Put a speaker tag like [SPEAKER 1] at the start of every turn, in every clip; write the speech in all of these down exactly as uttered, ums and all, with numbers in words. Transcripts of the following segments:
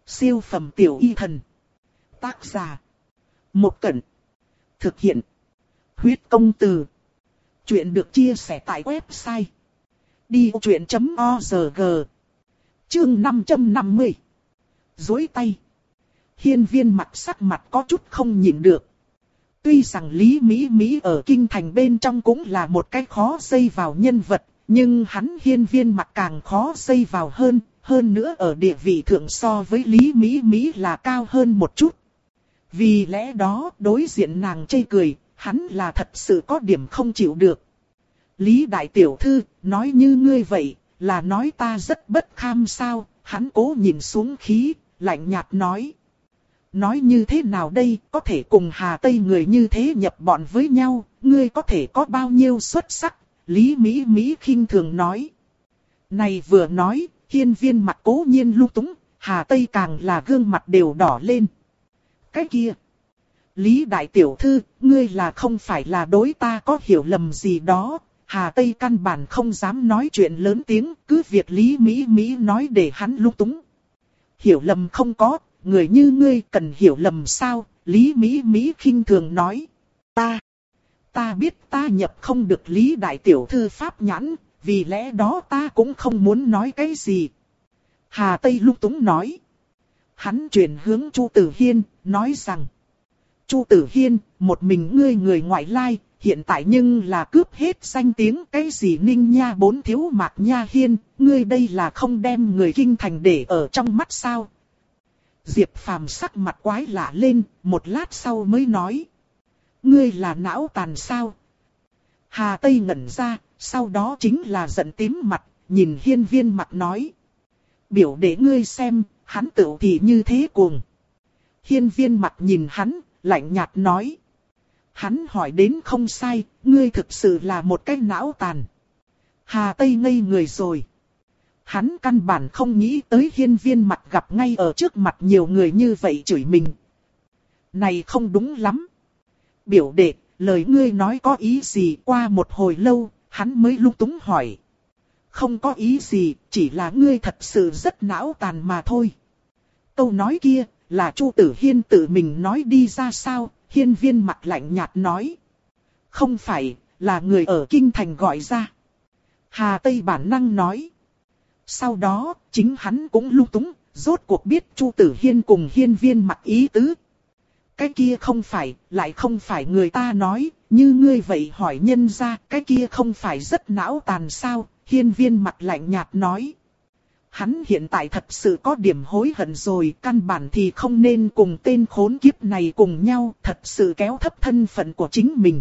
[SPEAKER 1] Siêu phẩm tiểu y thần. Tác giả. Một Cẩn. Thực hiện. Huyết công từ. Chuyện được chia sẻ tại website đi vô chuyện chấm org. Chương năm trăm năm mươi. Dối tay. Hiên Viên mặt sắc mặt có chút không nhịn được. Tuy rằng Lý Mỹ Mỹ ở kinh thành bên trong cũng là một cái khó dây vào nhân vật, nhưng hắn Hiên Viên mặt càng khó dây vào hơn, hơn nữa ở địa vị thượng so với Lý Mỹ Mỹ là cao hơn một chút. Vì lẽ đó đối diện nàng chê cười, hắn là thật sự có điểm không chịu được. Lý đại tiểu thư, nói như ngươi vậy, là nói ta rất bất kham sao? Hắn cố nhìn xuống khí, lạnh nhạt nói. Nói như thế nào đây, có thể cùng Hà Tây người như thế nhập bọn với nhau, ngươi có thể có bao nhiêu xuất sắc? Lý Mỹ Mỹ khinh thường nói. Này vừa nói, Hiên Viên mặt cố nhiên lung túng, Hà Tây càng là gương mặt đều đỏ lên. Cái kia, Lý đại tiểu thư, ngươi là không phải là đối ta có hiểu lầm gì đó? Hà Tây căn bản không dám nói chuyện lớn tiếng, cứ việc Lý Mỹ Mỹ nói để hắn lung túng. Hiểu lầm không có, người như ngươi cần hiểu lầm sao? Lý Mỹ Mỹ khinh thường nói. Ta, ta biết ta nhập không được Lý đại tiểu thư pháp nhãn, vì lẽ đó ta cũng không muốn nói cái gì. Hà Tây lung túng nói. Hắn chuyển hướng Chu Tử Hiên, nói rằng. Chu Tử Hiên, một mình ngươi người ngoại lai, hiện tại nhưng là cướp hết danh tiếng cái gì Ninh Nha bốn thiếu Mạc Nha Hiên, ngươi đây là không đem người kinh thành để ở trong mắt sao? Diệp Phàm sắc mặt quái lạ lên, một lát sau mới nói. Ngươi là não tàn sao? Hà Tây ngẩn ra, sau đó chính là giận tím mặt, nhìn Hiên Viên mặt nói. Biểu để ngươi xem, hắn tựu thì như thế cuồng. Hiên Viên mặt nhìn hắn, lạnh nhạt nói. Hắn hỏi đến không sai, ngươi thực sự là một cái não tàn. Hà Tây ngây người rồi. Hắn căn bản không nghĩ tới Hiên Viên mặt gặp ngay ở trước mặt nhiều người như vậy chửi mình. Này không đúng lắm. Biểu đệ, lời ngươi nói có ý gì? Qua một hồi lâu, hắn mới lung túng hỏi. Không có ý gì, chỉ là ngươi thật sự rất não tàn mà thôi. Câu nói kia, là Chu Tử Hiên tự mình nói đi ra sao? Hiên Viên mặt lạnh nhạt nói. Không phải, là người ở kinh thành gọi ra. Hà Tây bản năng nói. Sau đó, chính hắn cũng lung túng, rốt cuộc biết Chu Tử Hiên cùng Hiên Viên mặt ý tứ. Cái kia không phải, lại không phải người ta nói, như ngươi vậy hỏi nhân ra, cái kia không phải rất não tàn sao? Hiên Viên mặt lạnh nhạt nói. Hắn hiện tại thật sự có điểm hối hận rồi, căn bản thì không nên cùng tên khốn kiếp này cùng nhau, thật sự kéo thấp thân phận của chính mình.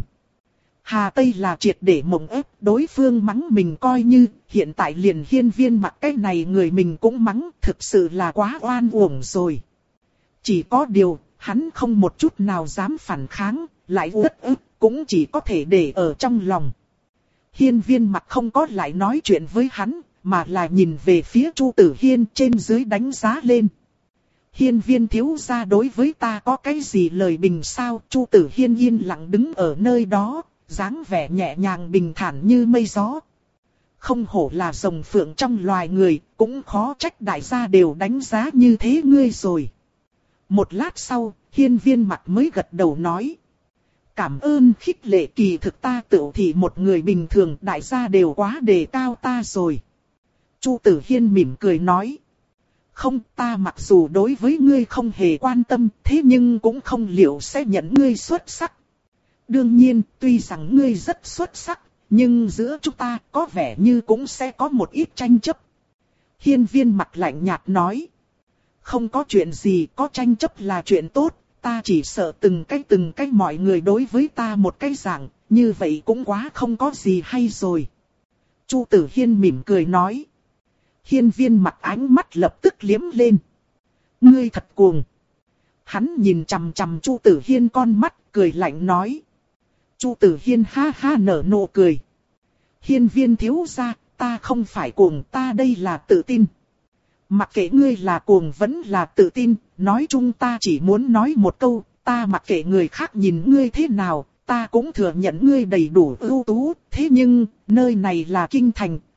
[SPEAKER 1] Hà Tây là triệt để mộng ép, đối phương mắng mình coi như, hiện tại liền Hiên Viên mặt cái này người mình cũng mắng, thực sự là quá oan uổng rồi. Chỉ có điều, hắn không một chút nào dám phản kháng, lại rất ức, cũng chỉ có thể để ở trong lòng. Hiên Viên mặt không có lại nói chuyện với hắn, mà là nhìn về phía Chu Tử Hiên trên dưới đánh giá lên. Hiên Viên thiếu gia đối với ta có cái gì lời bình sao? Chu Tử Hiên yên lặng đứng ở nơi đó, dáng vẻ nhẹ nhàng bình thản như mây gió. Không hổ là rồng phượng trong loài người, cũng khó trách đại gia đều đánh giá như thế ngươi rồi. Một lát sau, Hiên Viên mặt mới gật đầu nói. Cảm ơn khích lệ, kỳ thực ta tự thì một người bình thường, đại gia đều quá đề cao ta rồi. Chu Tử Hiên mỉm cười nói. Không, ta mặc dù đối với ngươi không hề quan tâm, thế nhưng cũng không liệu sẽ nhận ngươi xuất sắc. Đương nhiên, tuy rằng ngươi rất xuất sắc, nhưng giữa chúng ta có vẻ như cũng sẽ có một ít tranh chấp. Hiên Viên mặt lạnh nhạt nói. Không có chuyện gì, có tranh chấp là chuyện tốt, ta chỉ sợ từng cái từng cái mọi người đối với ta một cái dạng, như vậy cũng quá không có gì hay rồi. Chu Tử Hiên mỉm cười nói. Hiên Viên mặt ánh mắt lập tức liếm lên. Ngươi thật cuồng. Hắn nhìn chằm chằm Chu Tử Hiên con mắt, cười lạnh nói. Chu Tử Hiên ha ha nở nụ cười. Hiên Viên thiếu gia, ta không phải cuồng, ta đây là tự tin. Mặc kệ ngươi là cuồng vẫn là tự tin, nói chung ta chỉ muốn nói một câu, ta mặc kệ người khác nhìn ngươi thế nào, ta cũng thừa nhận ngươi đầy đủ ưu tú, thế nhưng, nơi này là kinh thành,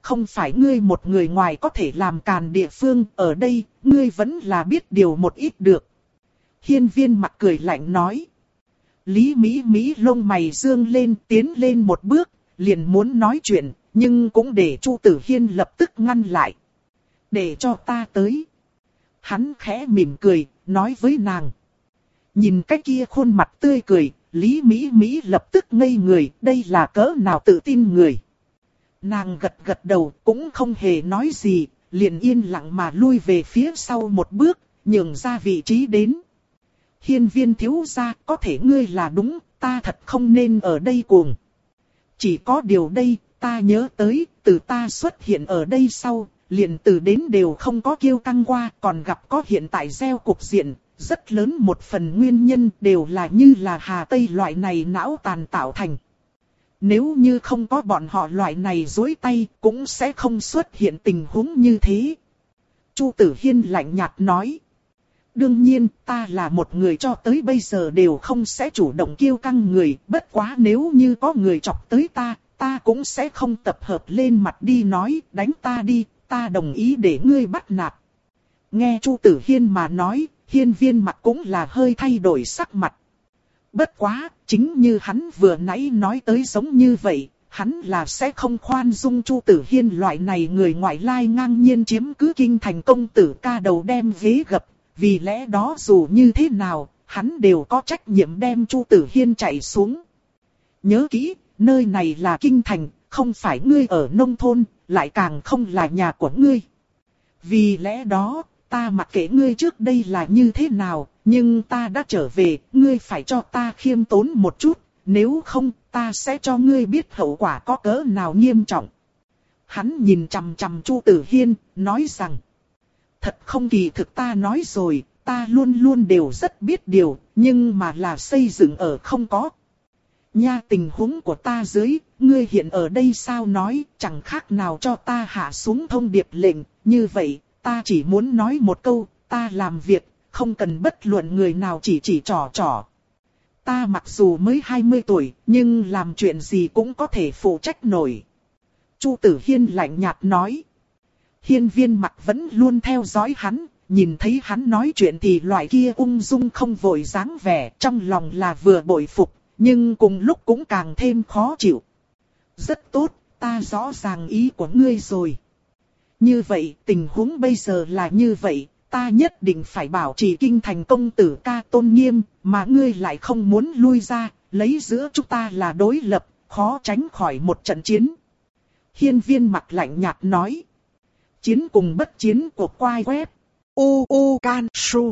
[SPEAKER 1] không phải ngươi một người ngoài có thể làm càn địa phương, ở đây, ngươi vẫn là biết điều một ít được. Hiên Viên Mặc cười lạnh nói. Lý Mỹ Mỹ lông mày dương lên, tiến lên một bước, liền muốn nói chuyện, nhưng cũng để Chu Tử Hiên lập tức ngăn lại. Để cho ta tới. Hắn khẽ mỉm cười, nói với nàng. Nhìn cái kia khuôn mặt tươi cười, Lý Mỹ Mỹ lập tức ngây người, đây là cỡ nào tự tin người. Nàng gật gật đầu, cũng không hề nói gì, liền yên lặng mà lui về phía sau một bước, nhường ra vị trí đến. Hiên Viên thiếu gia, có thể ngươi là đúng, ta thật không nên ở đây cuồng. Chỉ có điều đây, ta nhớ tới, từ ta xuất hiện ở đây sau, liền từ đến đều không có kiêu căng qua, còn gặp có hiện tại gieo cục diện, rất lớn một phần nguyên nhân đều là như là Hà Tây loại này não tàn tạo thành. Nếu như không có bọn họ loại này dối tay, cũng sẽ không xuất hiện tình huống như thế. Chu Tử Hiên lạnh nhạt nói. Đương nhiên, ta là một người cho tới bây giờ đều không sẽ chủ động kiêu căng người, bất quá nếu như có người chọc tới ta, ta cũng sẽ không tập hợp lên mặt đi nói, đánh ta đi, ta đồng ý để ngươi bắt nạt. Nghe Chu Tử Hiên mà nói, Hiên Viên Mặc cũng là hơi thay đổi sắc mặt. Bất quá, chính như hắn vừa nãy nói tới giống như vậy, hắn là sẽ không khoan dung Chu Tử Hiên loại này người ngoại lai ngang nhiên chiếm cứ kinh thành công tử ca đầu đem ghế gập. Vì lẽ đó dù như thế nào, hắn đều có trách nhiệm đem Chu Tử Hiên chạy xuống. Nhớ kỹ, nơi này là kinh thành, không phải ngươi ở nông thôn, lại càng không là nhà của ngươi. Vì lẽ đó, ta mặc kệ ngươi trước đây là như thế nào, nhưng ta đã trở về, ngươi phải cho ta khiêm tốn một chút, nếu không ta sẽ cho ngươi biết hậu quả có cỡ nào nghiêm trọng. Hắn nhìn chằm chằm Chu Tử Hiên, nói rằng. Thật không kỳ thực ta nói rồi, ta luôn luôn đều rất biết điều, nhưng mà là xây dựng ở không có. Nha, tình huống của ta dưới, ngươi hiện ở đây sao nói, chẳng khác nào cho ta hạ xuống thông điệp lệnh, như vậy, ta chỉ muốn nói một câu, ta làm việc, không cần bất luận người nào chỉ chỉ trò trò. Ta mặc dù mới hai mươi tuổi, nhưng làm chuyện gì cũng có thể phụ trách nổi. Chu Tử Hiên lạnh nhạt nói. Hiên Viên Mặc vẫn luôn theo dõi hắn, nhìn thấy hắn nói chuyện thì loại kia ung dung không vội dáng vẻ, trong lòng là vừa bội phục, nhưng cùng lúc cũng càng thêm khó chịu. Rất tốt, ta rõ ràng ý của ngươi rồi. Như vậy, tình huống bây giờ là như vậy, ta nhất định phải bảo trì kinh thành công tử ca tôn nghiêm, mà ngươi lại không muốn lui ra, lấy giữa chúng ta là đối lập, khó tránh khỏi một trận chiến. Hiên Viên Mặc lạnh nhạt nói. Chiến cùng bất chiến của quai web. U U Can Su.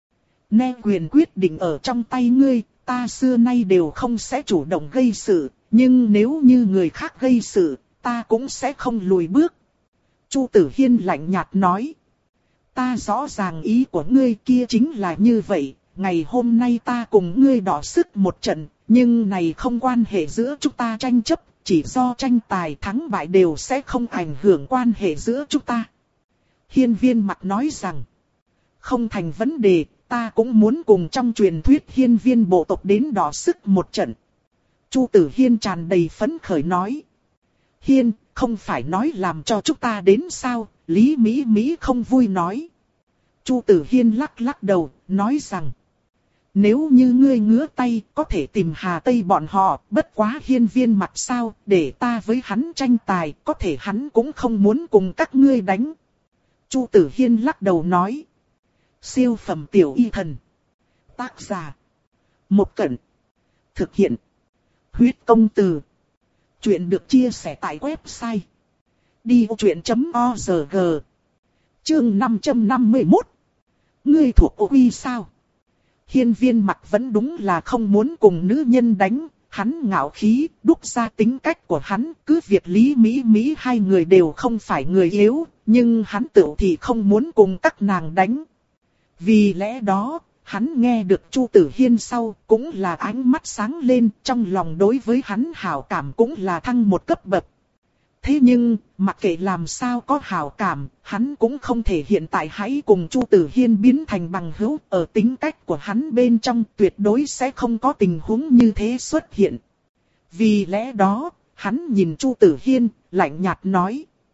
[SPEAKER 1] Nè quyền quyết định ở trong tay ngươi, ta xưa nay đều không sẽ chủ động gây sự, nhưng nếu như người khác gây sự, ta cũng sẽ không lùi bước. Chu Tử Hiên lạnh nhạt nói. Ta rõ ràng ý của ngươi kia chính là như vậy, ngày hôm nay ta cùng ngươi đọ sức một trận, nhưng này không quan hệ giữa chúng ta tranh chấp. Chỉ do tranh tài thắng bại đều sẽ không ảnh hưởng quan hệ giữa chúng ta. Hiên Viên Mặc nói rằng. Không thành vấn đề, ta cũng muốn cùng trong truyền thuyết hiên viên bộ tộc đến đọ sức một trận. Chu Tử Hiên tràn đầy phấn khởi nói. Hiên, không phải nói làm cho chúng ta đến sao, Lý Mỹ Mỹ không vui nói. Chu Tử Hiên lắc lắc đầu, nói rằng. Nếu như ngươi ngứa tay, có thể tìm Hà Tây bọn họ, bất quá Hiên Viên Mặc sao, để ta với hắn tranh tài, có thể hắn cũng không muốn cùng các ngươi đánh. Chu Tử Hiên lắc đầu nói. Siêu phẩm tiểu y thần. Tác giả. Một Cẩn. Thực hiện. Huyết công từ. Chuyện được chia sẻ tại website. đi ô chuyện chấm org. Chương năm trăm năm mươi mốt. Ngươi thuộc ô uy sao? Hiên Viên Mặc vẫn đúng là không muốn cùng nữ nhân đánh, hắn ngạo khí, đúc ra tính cách của hắn, cứ việc Lý Mỹ Mỹ hai người đều không phải người yếu, nhưng hắn tự thì không muốn cùng các nàng đánh. Vì lẽ đó, hắn nghe được Chu Tử Hiên sau, cũng là ánh mắt sáng lên, trong lòng đối với hắn hảo cảm cũng là thăng một cấp bậc. Thế nhưng, mặc kệ làm sao có hảo cảm, hắn cũng không thể hiện tại hãy cùng Chu Tử Hiên biến thành bằng hữu, ở tính cách của hắn bên trong tuyệt đối sẽ không có tình huống như thế xuất hiện. Vì lẽ đó, hắn nhìn Chu Tử Hiên, lạnh nhạt nói.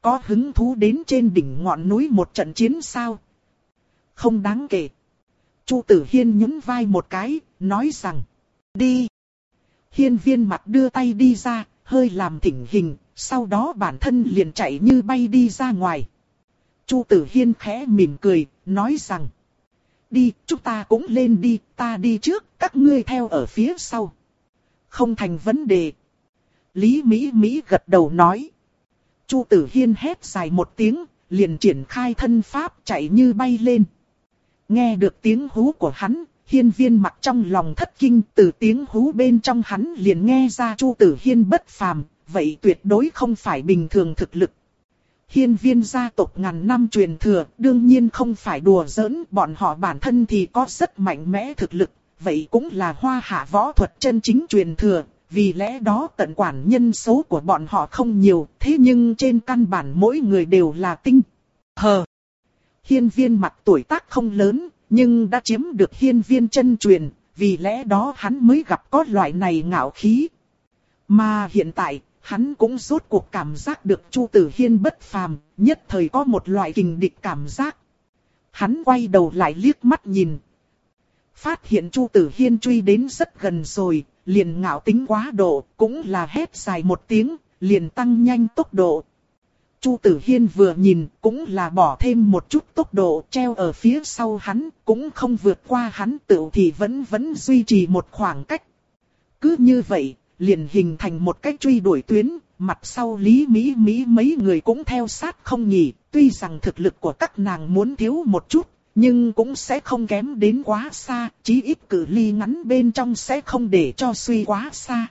[SPEAKER 1] Có hứng thú đến trên đỉnh ngọn núi một trận chiến sao? Không đáng kể. Chu Tử Hiên nhún vai một cái, nói rằng, đi. Hiên Viên Mặc đưa tay đi ra, hơi làm thỉnh hình, sau đó bản thân liền chạy như bay đi ra ngoài. Chu Tử Hiên khẽ mỉm cười, nói rằng, đi, chúng ta cũng lên đi, ta đi trước, các ngươi theo ở phía sau. Không thành vấn đề. Lý Mỹ Mỹ gật đầu nói. Chu Tử Hiên hét dài một tiếng, liền triển khai thân pháp chạy như bay lên. Nghe được tiếng hú của hắn, Hiên Viên Mặc trong lòng thất kinh, từ tiếng hú bên trong hắn liền nghe ra Chu Tử Hiên bất phàm, vậy tuyệt đối không phải bình thường thực lực. Hiên Viên gia tộc ngàn năm truyền thừa, đương nhiên không phải đùa giỡn, bọn họ bản thân thì có rất mạnh mẽ thực lực, vậy cũng là hoa hạ võ thuật chân chính truyền thừa, vì lẽ đó tận quản nhân số của bọn họ không nhiều, thế nhưng trên căn bản mỗi người đều là tinh. Hờ! Hiên Viên Mặc tuổi tác không lớn, nhưng đã chiếm được hiên viên chân truyền, vì lẽ đó hắn mới gặp có loại này ngạo khí. Mà hiện tại, hắn cũng rốt cuộc cảm giác được Chu Tử Hiên bất phàm, nhất thời có một loại kình địch cảm giác. Hắn quay đầu lại liếc mắt nhìn. Phát hiện Chu Tử Hiên truy đến rất gần rồi, liền ngạo tính quá độ, cũng là hét dài một tiếng, liền tăng nhanh tốc độ. Chu Tử Hiên vừa nhìn, cũng là bỏ thêm một chút tốc độ, treo ở phía sau hắn, cũng không vượt qua hắn, tự thì vẫn vẫn duy trì một khoảng cách. Cứ như vậy, liền hình thành một cách truy đuổi tuyến, mặt sau Lý Mỹ Mỹ mấy người cũng theo sát không nhỉ, tuy rằng thực lực của các nàng muốn thiếu một chút, nhưng cũng sẽ không kém đến quá xa, chí ít cự ly ngắn bên trong sẽ không để cho suy quá xa.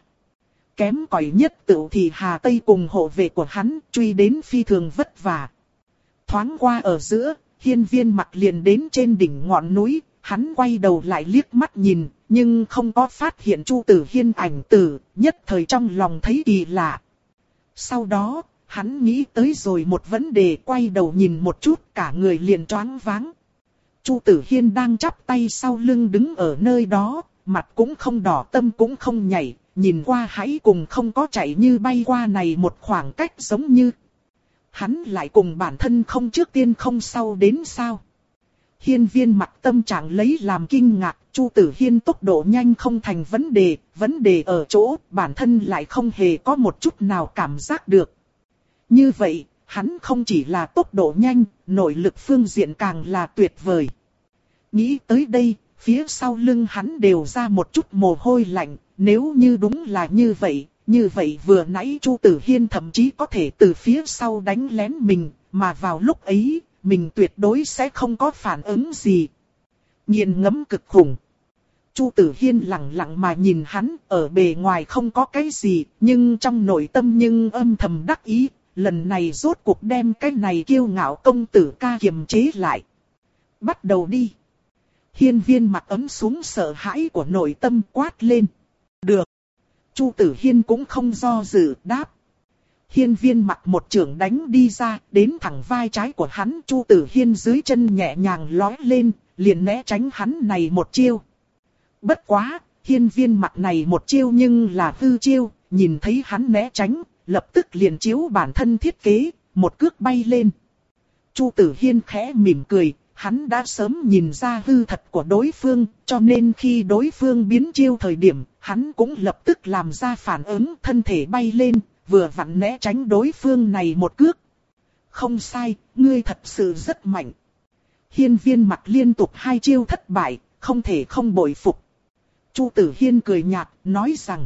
[SPEAKER 1] Kém cỏi nhất tự thì Hà Tây cùng hộ vệ của hắn truy đến phi thường vất vả. Thoáng qua ở giữa, Hiên Viên Mặc liền đến trên đỉnh ngọn núi, hắn quay đầu lại liếc mắt nhìn, nhưng không có phát hiện Chu Tử Hiên ảnh tử, nhất thời trong lòng thấy kỳ lạ. Sau đó, hắn nghĩ tới rồi một vấn đề, quay đầu nhìn một chút, cả người liền choáng váng. Chu Tử Hiên đang chắp tay sau lưng đứng ở nơi đó, mặt cũng không đỏ tâm cũng không nhảy, nhìn qua hãy cùng không có chạy như bay qua này một khoảng cách giống như. Hắn lại cùng bản thân không trước tiên không sau đến sao. Hiên Viên Mặc tâm trạng lấy làm kinh ngạc, Chu Tử Hiên tốc độ nhanh không thành vấn đề, vấn đề ở chỗ bản thân lại không hề có một chút nào cảm giác được. Như vậy, hắn không chỉ là tốc độ nhanh, nội lực phương diện càng là tuyệt vời. Nghĩ tới đây, phía sau lưng hắn đều ra một chút mồ hôi lạnh, nếu như đúng là như vậy, như vậy vừa nãy Chu Tử Hiên thậm chí có thể từ phía sau đánh lén mình, mà vào lúc ấy, mình tuyệt đối sẽ không có phản ứng gì. Nghiền ngẫm cực khủng. Chu Tử Hiên lặng lặng mà nhìn hắn, ở bề ngoài không có cái gì, nhưng trong nội tâm nhưng âm thầm đắc ý, lần này rốt cuộc đem cái này kiêu ngạo công tử ca kiềm chế lại. Bắt đầu đi. Hiên Viên Mặc ấm xuống sợ hãi của nội tâm quát lên. Được. Chu Tử Hiên cũng không do dự đáp. Hiên Viên Mặc một chưởng đánh đi ra, đến thẳng vai trái của hắn. Chu Tử Hiên dưới chân nhẹ nhàng lói lên, liền né tránh hắn này một chiêu. Bất quá, Hiên Viên Mặc này một chiêu nhưng là hư chiêu, nhìn thấy hắn né tránh, lập tức liền chiếu bản thân thiết kế, một cước bay lên. Chu Tử Hiên khẽ mỉm cười, hắn đã sớm nhìn ra hư thật của đối phương, cho nên khi đối phương biến chiêu thời điểm, hắn cũng lập tức làm ra phản ứng, thân thể bay lên, vừa vặn né tránh đối phương này một cước. Không sai, ngươi thật sự rất mạnh. Hiên Viên Mặc liên tục hai chiêu thất bại, không thể không bội phục. Chu Tử Hiên cười nhạt, nói rằng,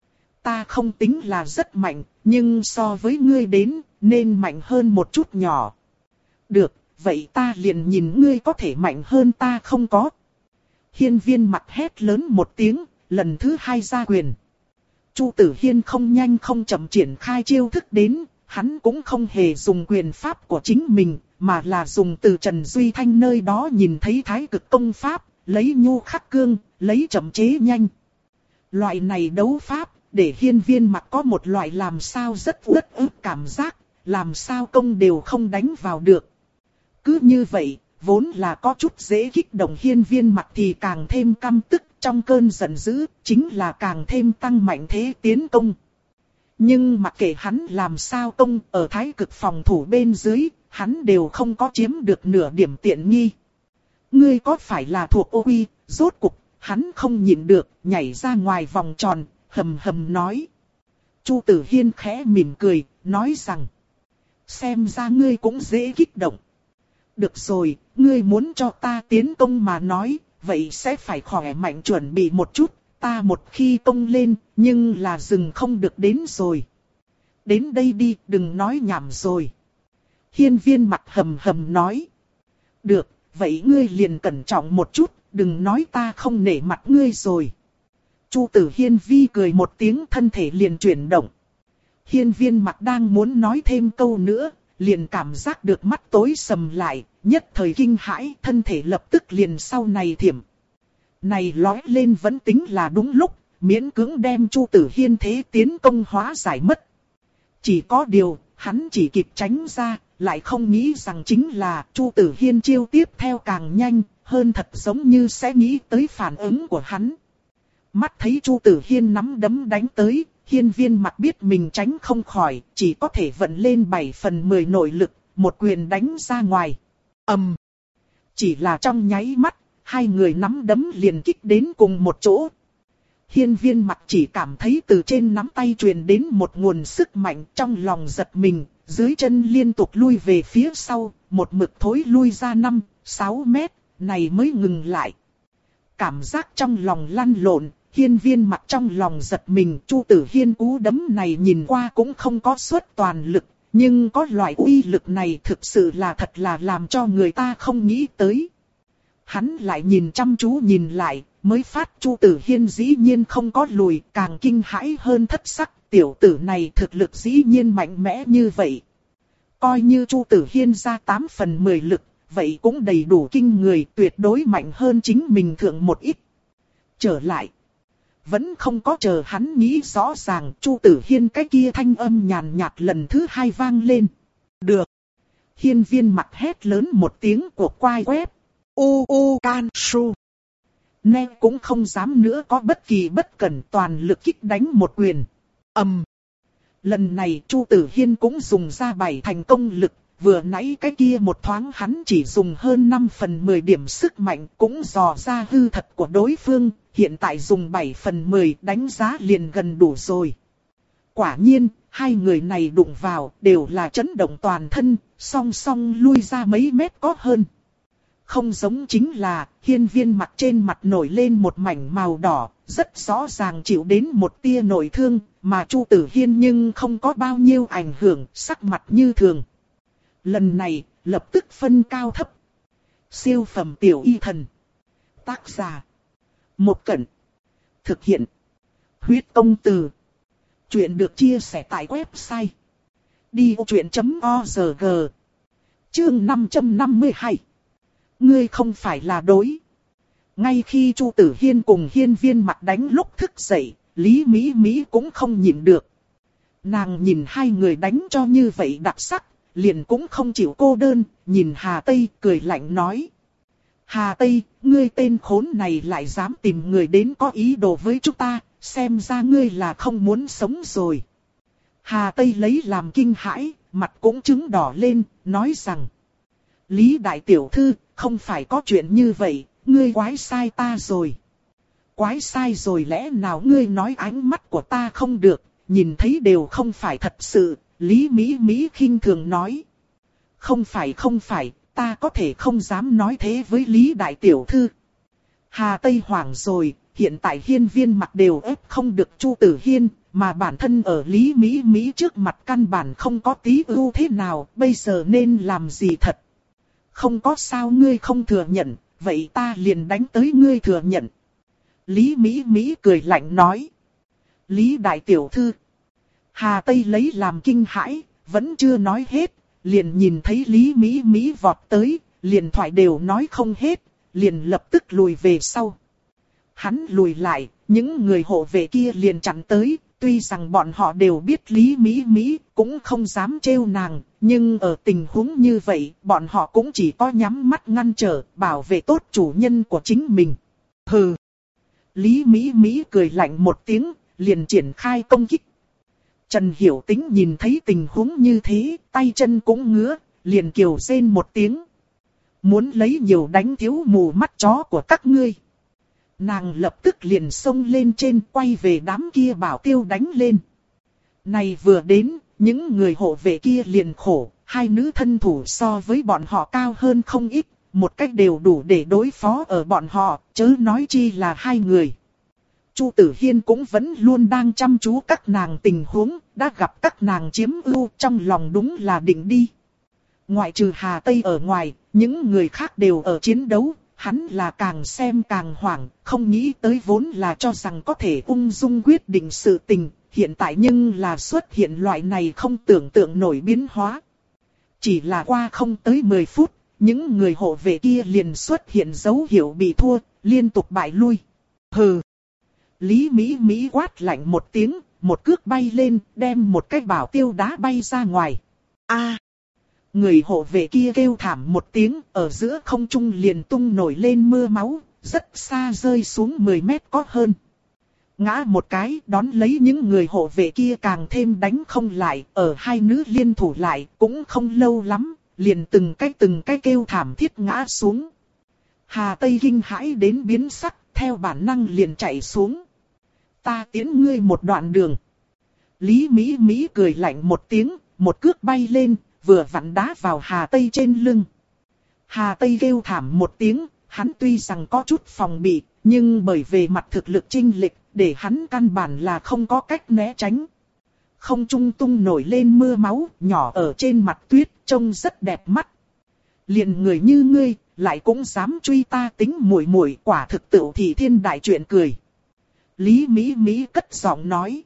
[SPEAKER 1] ta không tính là rất mạnh, nhưng so với ngươi đến, nên mạnh hơn một chút nhỏ. Được, vậy ta liền nhìn ngươi có thể mạnh hơn ta không có. Hiên Viên Mặc hét lớn một tiếng, lần thứ hai ra quyền. Chu Tử Hiên không nhanh không chậm triển khai chiêu thức đến, hắn cũng không hề dùng quyền pháp của chính mình, mà là dùng từ Trần Duy Thanh nơi đó nhìn thấy thái cực công pháp, lấy nhu khắc cương, lấy chậm chế nhanh. Loại này đấu pháp, để Hiên Viên Mặc có một loại làm sao rất uất ức cảm giác, làm sao công đều không đánh vào được. Cứ như vậy, vốn là có chút dễ kích động Hiên Viên Mặc thì càng thêm căm tức, trong cơn giận dữ, chính là càng thêm tăng mạnh thế tiến công. Nhưng mặc kệ hắn làm sao công, ở thái cực phòng thủ bên dưới, hắn đều không có chiếm được nửa điểm tiện nghi. Ngươi có phải là thuộc ô uy, rốt cục, hắn không nhịn được, nhảy ra ngoài vòng tròn, hầm hầm nói. Chu Tử Hiên khẽ mỉm cười, nói rằng. Xem ra ngươi cũng dễ kích động. Được rồi, ngươi muốn cho ta tiến công mà nói, vậy sẽ phải khỏe mạnh chuẩn bị một chút, ta một khi công lên, nhưng là dừng không được đến rồi. Đến đây đi, đừng nói nhảm rồi. Hiên Viên mặt hầm hầm nói. Được, vậy ngươi liền cẩn trọng một chút, đừng nói ta không nể mặt ngươi rồi. Chu Tử Hiên vi cười một tiếng, thân thể liền chuyển động. Hiên Viên mặt đang muốn nói thêm câu nữa, liền cảm giác được mắt tối sầm lại, nhất thời kinh hãi, thân thể lập tức liền sau này thiểm. Này lói lên vẫn tính là đúng lúc, miễn cưỡng đem Chu Tử Hiên thế tiến công hóa giải mất. Chỉ có điều, hắn chỉ kịp tránh ra, lại không nghĩ rằng chính là Chu Tử Hiên chiêu tiếp theo càng nhanh, hơn thật giống như sẽ nghĩ tới phản ứng của hắn. Mắt thấy Chu Tử Hiên nắm đấm đánh tới, Hiên Viên mặt biết mình tránh không khỏi, chỉ có thể vận lên bảy phần mười nội lực, một quyền đánh ra ngoài. ầm, um, Chỉ là trong nháy mắt, hai người nắm đấm liền kích đến cùng một chỗ. Hiên Viên mặt chỉ cảm thấy từ trên nắm tay truyền đến một nguồn sức mạnh, trong lòng giật mình, dưới chân liên tục lui về phía sau, một mực thối lui ra năm, sáu mét, này mới ngừng lại. Cảm giác trong lòng lăn lộn, Hiên Viên mặt trong lòng giật mình, Chu Tử Hiên cú đấm này nhìn qua cũng không có suất toàn lực, nhưng có loại uy lực này thực sự là thật là làm cho người ta không nghĩ tới. Hắn lại nhìn chăm chú nhìn lại, mới phát Chu Tử Hiên dĩ nhiên không có lùi, càng kinh hãi hơn thất sắc, tiểu tử này thực lực dĩ nhiên mạnh mẽ như vậy. Coi như Chu Tử Hiên ra tám phần mười lực, vậy cũng đầy đủ kinh người, tuyệt đối mạnh hơn chính mình thượng một ít. Trở lại. Vẫn không có chờ hắn nghĩ rõ ràng, Chu Tử Hiên cái kia thanh âm nhàn nhạt lần thứ hai vang lên. Được. Hiên Viên mặt hét lớn một tiếng của quai quét. U u can su. Nè cũng không dám nữa có bất kỳ bất cẩn, toàn lực kích đánh một quyền. ầm. Um. Lần này Chu Tử Hiên cũng dùng ra bảy thành công lực, vừa nãy cái kia một thoáng hắn chỉ dùng hơn năm phần mười điểm sức mạnh cũng dò ra hư thật của đối phương, hiện tại dùng bảy phần mười đánh giá liền gần đủ rồi. Quả nhiên, hai người này đụng vào đều là chấn động toàn thân, song song lui ra mấy mét có hơn. Không giống chính là, Hiên Viên mặt trên mặt nổi lên một mảnh màu đỏ, rất rõ ràng chịu đến một tia nội thương, mà Chu Tử Hiên nhưng không có bao nhiêu ảnh hưởng, sắc mặt như thường. Lần này, lập tức phân cao thấp. Siêu phẩm tiểu y thần. Tác giả. Một Cẩn. Thực hiện. Huyết công từ. Chuyện được chia sẻ tại website. đi ô chuyện chấm org. Chương năm trăm năm mươi hai. Ngươi không phải là đối. Ngay khi Chu Tử Hiên cùng Hiên Viên mặt đánh lúc thức dậy, Lý Mỹ Mỹ cũng không nhịn được. Nàng nhìn hai người đánh cho như vậy đặc sắc, liền cũng không chịu cô đơn, nhìn Hà Tây cười lạnh nói. Hà Tây, ngươi tên khốn này lại dám tìm người đến có ý đồ với chúng ta, xem ra ngươi là không muốn sống rồi. Hà Tây lấy làm kinh hãi, mặt cũng trứng đỏ lên, nói rằng. Lý Đại Tiểu Thư, không phải có chuyện như vậy, ngươi quái sai ta rồi. Quái sai rồi lẽ nào ngươi nói ánh mắt của ta không được, nhìn thấy đều không phải thật sự, Lý Mỹ Mỹ khinh thường nói. Không phải không phải, ta có thể không dám nói thế với Lý Đại Tiểu Thư. Hà Tây hoảng rồi, hiện tại Hiên Viên mặt đều ép không được Chu Tử Hiên, mà bản thân ở Lý Mỹ Mỹ trước mặt căn bản không có tí ưu thế nào, bây giờ nên làm gì thật. Không có sao ngươi không thừa nhận, vậy ta liền đánh tới ngươi thừa nhận. Lý Mỹ Mỹ cười lạnh nói. Lý Đại Tiểu Thư. Hà Tây lấy làm kinh hãi, vẫn chưa nói hết, liền nhìn thấy Lý Mỹ Mỹ vọt tới, liền thoại đều nói không hết, liền lập tức lùi về sau. Hắn lùi lại, những người hộ vệ kia liền chặn tới, tuy rằng bọn họ đều biết Lý Mỹ Mỹ cũng không dám trêu nàng, nhưng ở tình huống như vậy, bọn họ cũng chỉ có nhắm mắt ngăn trở, bảo vệ tốt chủ nhân của chính mình. Hừ. Lý Mỹ Mỹ cười lạnh một tiếng, liền triển khai công kích. Trần Hiểu Tĩnh nhìn thấy tình huống như thế, tay chân cũng ngứa, liền kiều rên một tiếng. Muốn lấy nhiều đánh thiếu mù mắt chó của các ngươi. Nàng lập tức liền xông lên trên, quay về đám kia bảo tiêu đánh lên. Này vừa đến, những người hộ vệ kia liền khổ, hai nữ thân thủ so với bọn họ cao hơn không ít, một cách đều đủ để đối phó ở bọn họ, chớ nói chi là hai người. Chu Tử Hiên cũng vẫn luôn đang chăm chú các nàng tình huống, đã gặp các nàng chiếm ưu, trong lòng đúng là định đi. Ngoại trừ Hà Tây ở ngoài, những người khác đều ở chiến đấu, hắn là càng xem càng hoảng, không nghĩ tới vốn là cho rằng có thể ung dung quyết định sự tình, hiện tại nhưng là xuất hiện loại này không tưởng tượng nổi biến hóa. Chỉ là qua không tới mười phút, những người hộ vệ kia liền xuất hiện dấu hiệu bị thua, liên tục bại lui. Hừ! Lý Mỹ Mỹ quát lạnh một tiếng, một cước bay lên, đem một cái bảo tiêu đá bay ra ngoài. A! Người hộ vệ kia kêu thảm một tiếng, ở giữa không trung liền tung nổi lên mưa máu, rất xa rơi xuống mười mét có hơn. Ngã một cái, đón lấy những người hộ vệ kia càng thêm đánh không lại, ở hai nữ liên thủ lại, cũng không lâu lắm, liền từng cái từng cái kêu thảm thiết ngã xuống. Hà Tây kinh hãi đến biến sắc, theo bản năng liền chạy xuống. Ta tiến ngươi một đoạn đường. Lý Mỹ Mỹ cười lạnh một tiếng, một cước bay lên, vừa vặn đá vào Hà Tây trên lưng. Hà Tây kêu thảm một tiếng, hắn tuy rằng có chút phòng bị, nhưng bởi về mặt thực lực chênh lệch, để hắn căn bản là không có cách né tránh. Không trung tung nổi lên mưa máu, nhỏ ở trên mặt tuyết, trông rất đẹp mắt. Liền người như ngươi, lại cũng dám truy ta tính muội muội, quả thực tựu thị thiên đại chuyện cười. Lý Mỹ Mỹ cất giọng nói.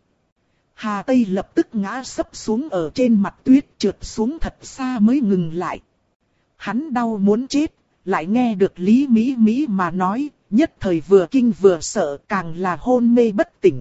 [SPEAKER 1] Hà Tây lập tức ngã sấp xuống ở trên mặt tuyết, trượt xuống thật xa mới ngừng lại. Hắn đau muốn chết, lại nghe được Lý Mỹ Mỹ mà nói, nhất thời vừa kinh vừa sợ, càng là hôn mê bất tỉnh.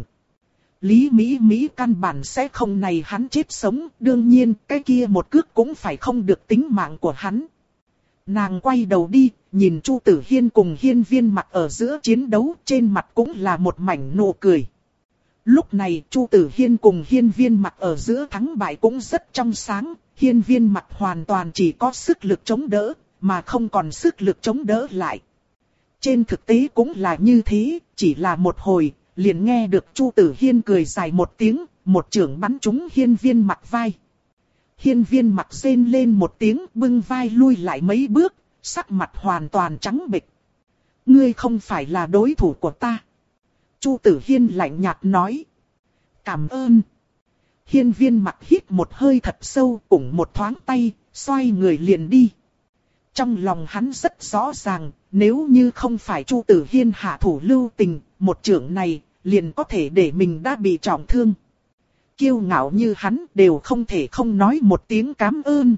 [SPEAKER 1] Lý Mỹ Mỹ căn bản sẽ không này hắn chết sống, đương nhiên cái kia một cước cũng phải không được tính mạng của hắn. Nàng quay đầu đi, nhìn Chu Tử Hiên cùng Hiên Viên Mặc ở giữa chiến đấu, trên mặt cũng là một mảnh nụ cười. Lúc này Chu Tử Hiên cùng Hiên Viên Mặc ở giữa thắng bại cũng rất trong sáng, Hiên Viên Mặc hoàn toàn chỉ có sức lực chống đỡ, mà không còn sức lực chống đỡ lại. Trên thực tế cũng là như thế, chỉ là một hồi, liền nghe được Chu Tử Hiên cười dài một tiếng, một chưởng bắn trúng Hiên Viên Mặc vai. Hiên Viên Mặc rên lên một tiếng, bưng vai lui lại mấy bước, sắc mặt hoàn toàn trắng bệch. Ngươi không phải là đối thủ của ta. Chu Tử Hiên lạnh nhạt nói. Cảm ơn. Hiên Viên Mặc hít một hơi thật sâu, ủng một thoáng tay, xoay người liền đi. Trong lòng hắn rất rõ ràng, nếu như không phải Chu Tử Hiên hạ thủ lưu tình, một chưởng này liền có thể để mình đã bị trọng thương. Kiêu ngạo như hắn đều không thể không nói một tiếng cảm ơn.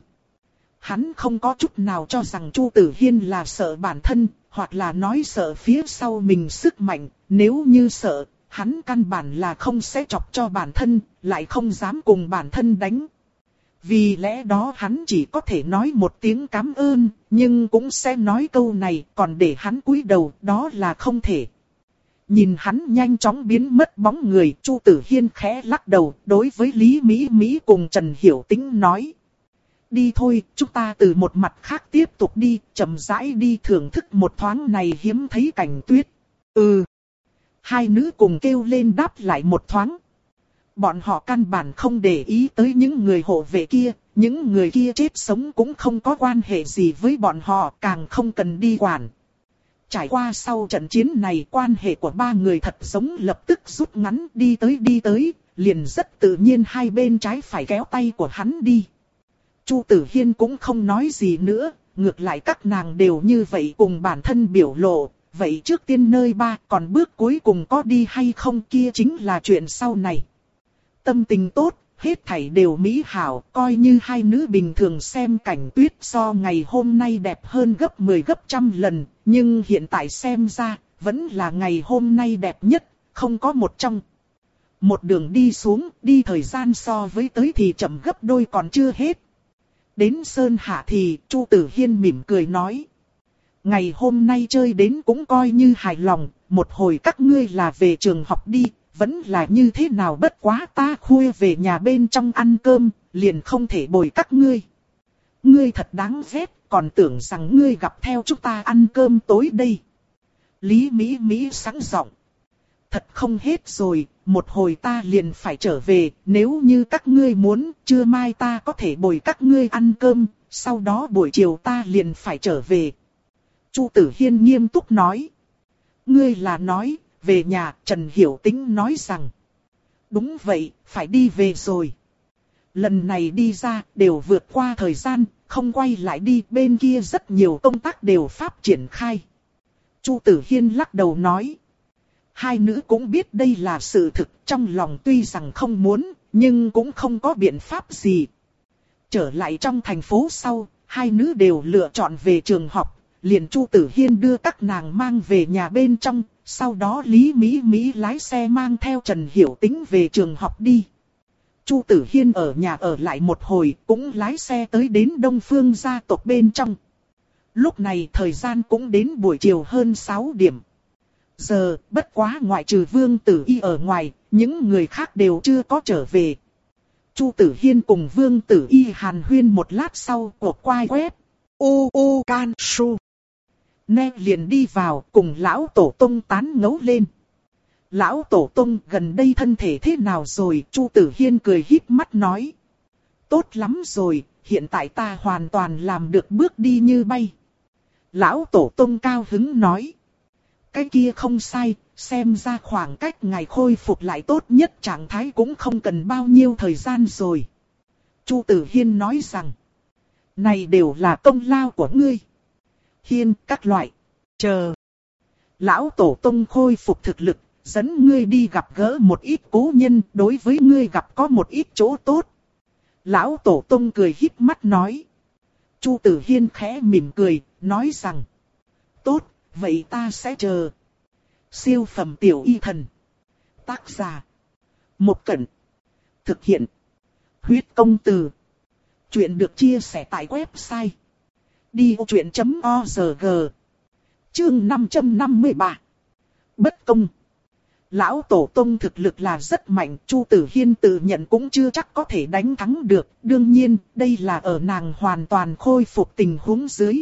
[SPEAKER 1] Hắn không có chút nào cho rằng Chu Tử Hiên là sợ bản thân, hoặc là nói sợ phía sau mình sức mạnh, nếu như sợ, hắn căn bản là không sẽ chọc cho bản thân, lại không dám cùng bản thân đánh. Vì lẽ đó hắn chỉ có thể nói một tiếng cảm ơn, nhưng cũng sẽ nói câu này, còn để hắn cúi đầu, đó là không thể. Nhìn hắn nhanh chóng biến mất bóng người, Chu Tử Hiên khẽ lắc đầu, đối với Lý Mỹ Mỹ cùng Trần Hiểu Tĩnh nói. Đi thôi, chúng ta từ một mặt khác tiếp tục đi, chậm rãi đi thưởng thức một thoáng này hiếm thấy cảnh tuyết. Ừ. Hai nữ cùng kêu lên đáp lại một thoáng. Bọn họ căn bản không để ý tới những người hộ vệ kia, những người kia chết sống cũng không có quan hệ gì với bọn họ, càng không cần đi quản. Trải qua sau trận chiến này, quan hệ của ba người thật giống lập tức rút ngắn, đi tới đi tới, liền rất tự nhiên hai bên trái phải kéo tay của hắn đi. Chu Tử Hiên cũng không nói gì nữa, ngược lại các nàng đều như vậy cùng bản thân biểu lộ, vậy trước tiên nơi ba, còn bước cuối cùng có đi hay không kia chính là chuyện sau này. Tâm tình tốt, hết thảy đều mỹ hảo, coi như hai nữ bình thường xem cảnh tuyết so ngày hôm nay đẹp hơn gấp mười gấp trăm lần, nhưng hiện tại xem ra, vẫn là ngày hôm nay đẹp nhất, không có một trong. Một đường đi xuống, đi thời gian so với tới thì chậm gấp đôi còn chưa hết. Đến Sơn Hạ thì, Chu Tử Hiên mỉm cười nói. Ngày hôm nay chơi đến cũng coi như hài lòng, một hồi các ngươi là về trường học đi, vẫn là như thế nào, bất quá ta khuya về nhà bên trong ăn cơm, liền không thể bồi các ngươi. Ngươi thật đáng ghét, còn tưởng rằng ngươi gặp theo chúng ta ăn cơm tối đây. Lý Mỹ Mỹ sẵn giọng. Thật không hết rồi, một hồi ta liền phải trở về, nếu như các ngươi muốn, trưa mai ta có thể bồi các ngươi ăn cơm, sau đó buổi chiều ta liền phải trở về. Chu Tử Hiên nghiêm túc nói. Ngươi là nói, về nhà. Trần Hiểu Tĩnh nói rằng. Đúng vậy, phải đi về rồi. Lần này đi ra, đều vượt qua thời gian, không quay lại đi, bên kia rất nhiều công tác đều pháp triển khai. Chu Tử Hiên lắc đầu nói. Hai nữ cũng biết đây là sự thực, trong lòng tuy rằng không muốn, nhưng cũng không có biện pháp gì. Trở lại trong thành phố sau, hai nữ đều lựa chọn về trường học, liền Chu Tử Hiên đưa các nàng mang về nhà bên trong, sau đó Lý Mỹ Mỹ lái xe mang theo Trần Hiểu Tĩnh về trường học đi. Chu Tử Hiên ở nhà ở lại một hồi, cũng lái xe tới đến Đông Phương gia tộc bên trong. Lúc này thời gian cũng đến buổi chiều hơn sáu điểm. Giờ, bất quá ngoại trừ Vương Tử Y ở ngoài, những người khác đều chưa có trở về. Chu Tử Hiên cùng Vương Tử Y hàn huyên một lát sau, cuộc quay web. U U Can Su. Nè liền đi vào, cùng lão tổ tông tán ngấu lên. Lão tổ tông gần đây thân thể thế nào rồi? Chu Tử Hiên cười híp mắt nói. Tốt lắm rồi, hiện tại ta hoàn toàn làm được bước đi như bay. Lão tổ tông cao hứng nói. Cái kia không sai, xem ra khoảng cách ngày khôi phục lại tốt nhất trạng thái cũng không cần bao nhiêu thời gian rồi. Chu Tử Hiên nói rằng. Này đều là công lao của ngươi. Hiên các loại. Chờ. Lão tổ tông khôi phục thực lực, dẫn ngươi đi gặp gỡ một ít cố nhân, đối với ngươi gặp có một ít chỗ tốt. Lão tổ tông cười híp mắt nói. Chu Tử Hiên khẽ mỉm cười, nói rằng. Tốt, vậy ta sẽ chờ. Siêu phẩm tiểu y thần. Tác giả. Một Cẩn. Thực hiện. Huyết công từ. Chuyện được chia sẻ tại website. đi vô chuyện chấm org. Chương năm trăm năm mươi ba. Bất công. Lão tổ tông thực lực là rất mạnh, Chu Tử Hiên tự nhận cũng chưa chắc có thể đánh thắng được. Đương nhiên, đây là ở nàng hoàn toàn khôi phục tình huống dưới.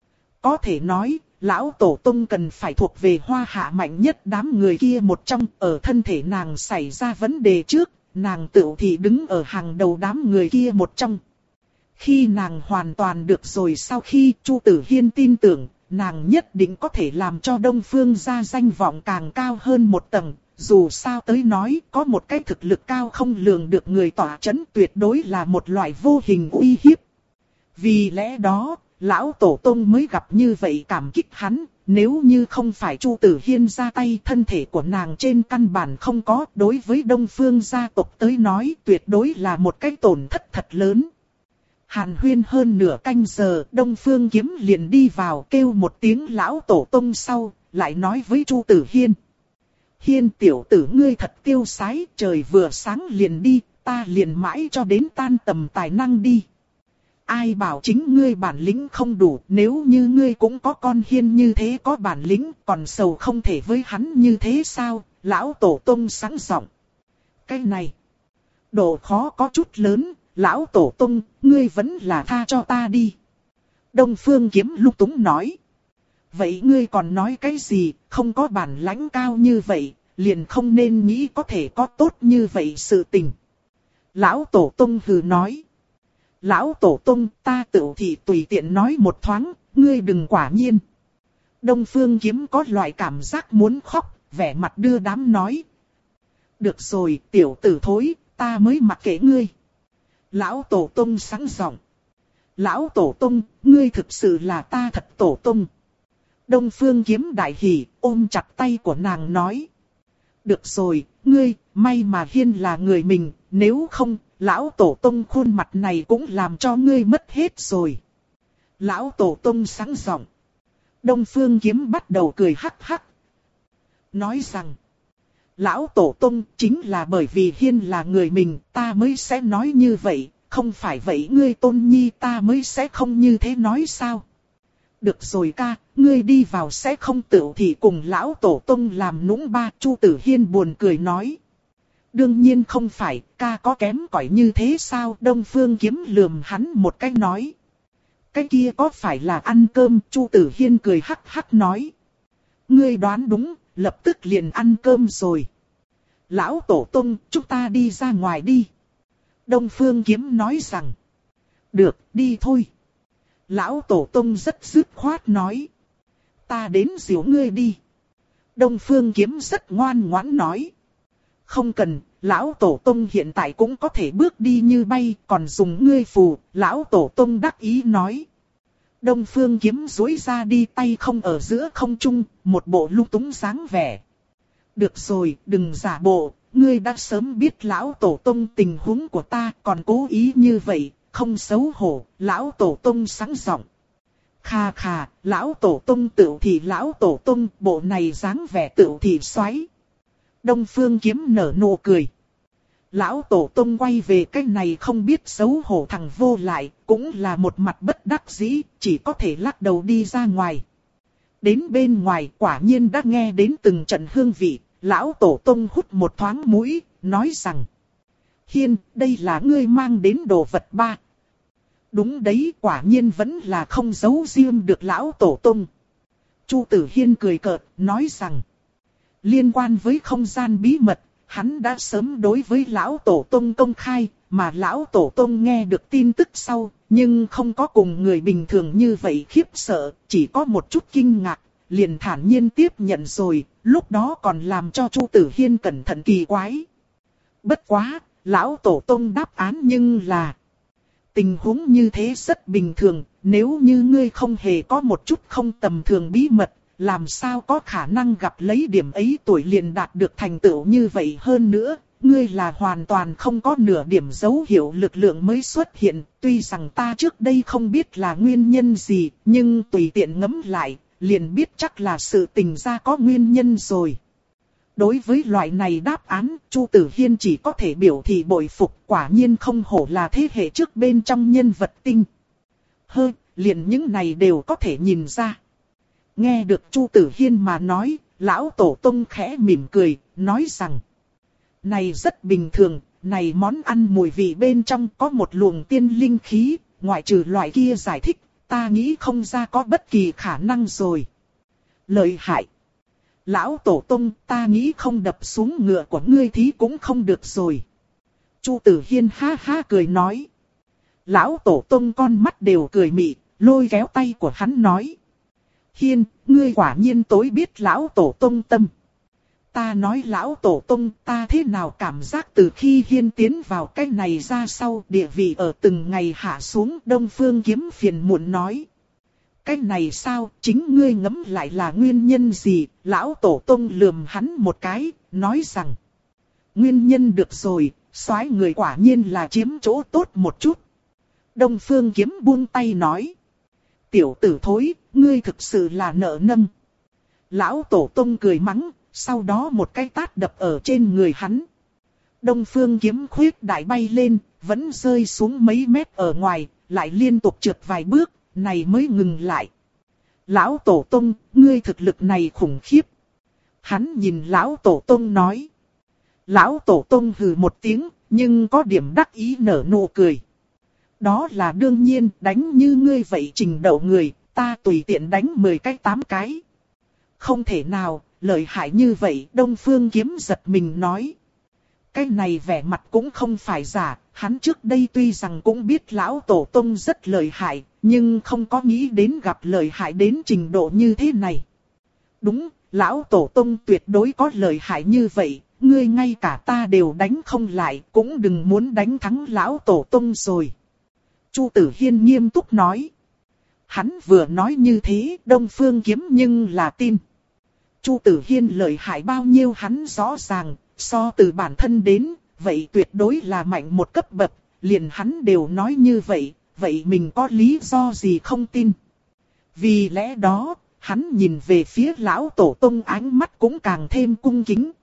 [SPEAKER 1] Có thể nói, lão tổ tông cần phải thuộc về hoa hạ mạnh nhất đám người kia một trong. Ở thân thể nàng xảy ra vấn đề trước, nàng tự thì đứng ở hàng đầu đám người kia một trong. Khi nàng hoàn toàn được rồi, sau khi Chu Tử Hiên tin tưởng, nàng nhất định có thể làm cho Đông Phương gia danh vọng càng cao hơn một tầng. Dù sao tới nói, có một cái thực lực cao không lường được người tỏa chấn, tuyệt đối là một loại vô hình uy hiếp. Vì lẽ đó, lão tổ tông mới gặp như vậy cảm kích hắn. Nếu như không phải Chu Tử Hiên ra tay, thân thể của nàng trên căn bản không có, đối với Đông Phương gia tộc tới nói tuyệt đối là một cái tổn thất thật lớn. Hàn huyên hơn nửa canh giờ, Đông Phương Kiếm liền đi vào, kêu một tiếng lão tổ tông sau, lại nói với Chu Tử Hiên. Hiên tiểu tử ngươi thật tiêu sái, trời vừa sáng liền đi, ta liền mãi cho đến tan tầm tài năng đi. Ai bảo chính ngươi bản lĩnh không đủ, nếu như ngươi cũng có con Hiên như thế có bản lĩnh, còn sầu không thể với hắn như thế sao? Lão tổ tông sẵn giọng. Cái này, độ khó có chút lớn. Lão tổ tông, ngươi vẫn là tha cho ta đi. Đông Phương Kiếm lung túng nói. Vậy ngươi còn nói cái gì, không có bản lãnh cao như vậy, liền không nên nghĩ có thể có tốt như vậy sự tình. Lão tổ tông hừ nói. Lão tổ tông, ta tự thì tùy tiện nói một thoáng, ngươi đừng quả nhiên. Đông Phương Kiếm có loại cảm giác muốn khóc, vẻ mặt đưa đám nói. Được rồi, tiểu tử thối, ta mới mặc kệ ngươi. Lão tổ tông sẵn giọng. Lão tổ tông, ngươi thực sự là ta thật tổ tông. Đông Phương Kiếm đại hỉ, ôm chặt tay của nàng nói. Được rồi, ngươi, may mà Hiên là người mình, nếu không, lão tổ tông khuôn mặt này cũng làm cho ngươi mất hết rồi. Lão tổ tông sẵn giọng. Đông Phương Kiếm bắt đầu cười hắc hắc. Nói rằng. Lão tổ tông, chính là bởi vì Hiên là người mình, ta mới sẽ nói như vậy, không phải vậy ngươi tôn nhi ta mới sẽ không như thế nói sao. Được rồi ca, ngươi đi vào sẽ không tự thì cùng lão tổ tông làm nũng ba. Chu Tử Hiên buồn cười nói. Đương nhiên không phải, ca có kém cỏi như thế sao? Đông Phương Kiếm lườm hắn một cái nói. Cái kia có phải là ăn cơm? Chu Tử Hiên cười hắc hắc nói. Ngươi đoán đúng, lập tức liền ăn cơm rồi. Lão Tổ Tông, chúng ta đi ra ngoài đi. Đông Phương Kiếm nói rằng. Được, đi thôi. Lão Tổ Tông rất dứt khoát nói. Ta đến dìu ngươi đi. Đông Phương Kiếm rất ngoan ngoãn nói. Không cần, Lão Tổ Tông hiện tại cũng có thể bước đi như bay, còn dùng ngươi phù. Lão Tổ Tông đắc ý nói. Đông Phương Kiếm duỗi ra đi tay không ở giữa không trung, một bộ lung túng dáng vẻ. Được rồi, đừng giả bộ, ngươi đã sớm biết Lão Tổ Tông tình huống của ta, còn cố ý như vậy, không xấu hổ. Lão Tổ Tông sáng giọng. Khà khà, Lão Tổ Tông tựu thì Lão Tổ Tông, bộ này dáng vẻ tựu thì xoáy. Đông Phương Kiếm nở nụ cười. Lão Tổ Tông quay về cái này không biết xấu hổ thằng vô lại, cũng là một mặt bất đắc dĩ, chỉ có thể lắc đầu đi ra ngoài. Đến bên ngoài quả nhiên đã nghe đến từng trận hương vị, Lão Tổ Tông hút một thoáng mũi, nói rằng. Hiên, đây là ngươi mang đến đồ vật ba. Đúng đấy, quả nhiên vẫn là không giấu riêng được Lão Tổ Tông. Chu Tử Hiên cười cợt, nói rằng. Liên quan với không gian bí mật, hắn đã sớm đối với Lão Tổ Tông công khai, mà Lão Tổ Tông nghe được tin tức sau, nhưng không có cùng người bình thường như vậy khiếp sợ, chỉ có một chút kinh ngạc, liền thản nhiên tiếp nhận rồi, lúc đó còn làm cho Chu Tử Hiên cẩn thận kỳ quái. Bất quá, Lão Tổ Tông đáp án nhưng là tình huống như thế rất bình thường, nếu như ngươi không hề có một chút không tầm thường bí mật, làm sao có khả năng gặp lấy điểm ấy tuổi liền đạt được thành tựu như vậy hơn nữa, ngươi là hoàn toàn không có nửa điểm dấu hiệu lực lượng mới xuất hiện, tuy rằng ta trước đây không biết là nguyên nhân gì, nhưng tùy tiện ngẫm lại, liền biết chắc là sự tình ra có nguyên nhân rồi. Đối với loại này đáp án, Chu Tử Hiên chỉ có thể biểu thị bội phục, quả nhiên không hổ là thế hệ trước bên trong nhân vật tinh. Hơ, liền những này đều có thể nhìn ra. Nghe được Chu Tử Hiên mà nói, Lão Tổ Tông khẽ mỉm cười, nói rằng. Này rất bình thường, này món ăn mùi vị bên trong có một luồng tiên linh khí, ngoại trừ loại kia giải thích, ta nghĩ không ra có bất kỳ khả năng rồi. Lợi hại. Lão Tổ Tông, ta nghĩ không đập xuống ngựa của ngươi thí cũng không được rồi. Chu Tử Hiên ha ha cười nói. Lão Tổ Tông con mắt đều cười mị, lôi kéo tay của hắn nói. Hiên, ngươi quả nhiên tối biết Lão Tổ Tông tâm. Ta nói Lão Tổ Tông, ta thế nào cảm giác từ khi Hiên tiến vào cái này ra sau địa vị ở từng ngày hạ xuống. Đông Phương Kiếm phiền muộn nói. Cái này sao, chính ngươi ngẫm lại là nguyên nhân gì? Lão Tổ Tông lườm hắn một cái, nói rằng. Nguyên nhân được rồi, soái người quả nhiên là chiếm chỗ tốt một chút. Đông Phương Kiếm buông tay nói. Tiểu tử thối, ngươi thực sự là nợ nâng. Lão Tổ Tông cười mắng, sau đó một cái tát đập ở trên người hắn. Đông Phương Kiếm khuyết đại bay lên, vẫn rơi xuống mấy mét ở ngoài, lại liên tục trượt vài bước, này mới ngừng lại. Lão Tổ Tông, ngươi thực lực này khủng khiếp. Hắn nhìn Lão Tổ Tông nói. Lão Tổ Tông hừ một tiếng, nhưng có điểm đắc ý nở nụ cười. Đó là đương nhiên, đánh như ngươi vậy trình độ người, ta tùy tiện đánh mười cái tám cái. Không thể nào, lợi hại như vậy, Đông Phương Kiếm giật mình nói. Cái này vẻ mặt cũng không phải giả, hắn trước đây tuy rằng cũng biết Lão Tổ Tông rất lợi hại, nhưng không có nghĩ đến gặp lợi hại đến trình độ như thế này. Đúng, Lão Tổ Tông tuyệt đối có lợi hại như vậy, ngươi ngay cả ta đều đánh không lại, cũng đừng muốn đánh thắng Lão Tổ Tông rồi. Chu Tử Hiên nghiêm túc nói. Hắn vừa nói như thế, Đông Phương Kiếm nhưng là tin. Chu Tử Hiên lợi hại bao nhiêu hắn rõ ràng, so từ bản thân đến, vậy tuyệt đối là mạnh một cấp bậc, liền hắn đều nói như vậy, vậy mình có lý do gì không tin. Vì lẽ đó, hắn nhìn về phía Lão Tổ Tông ánh mắt cũng càng thêm cung kính.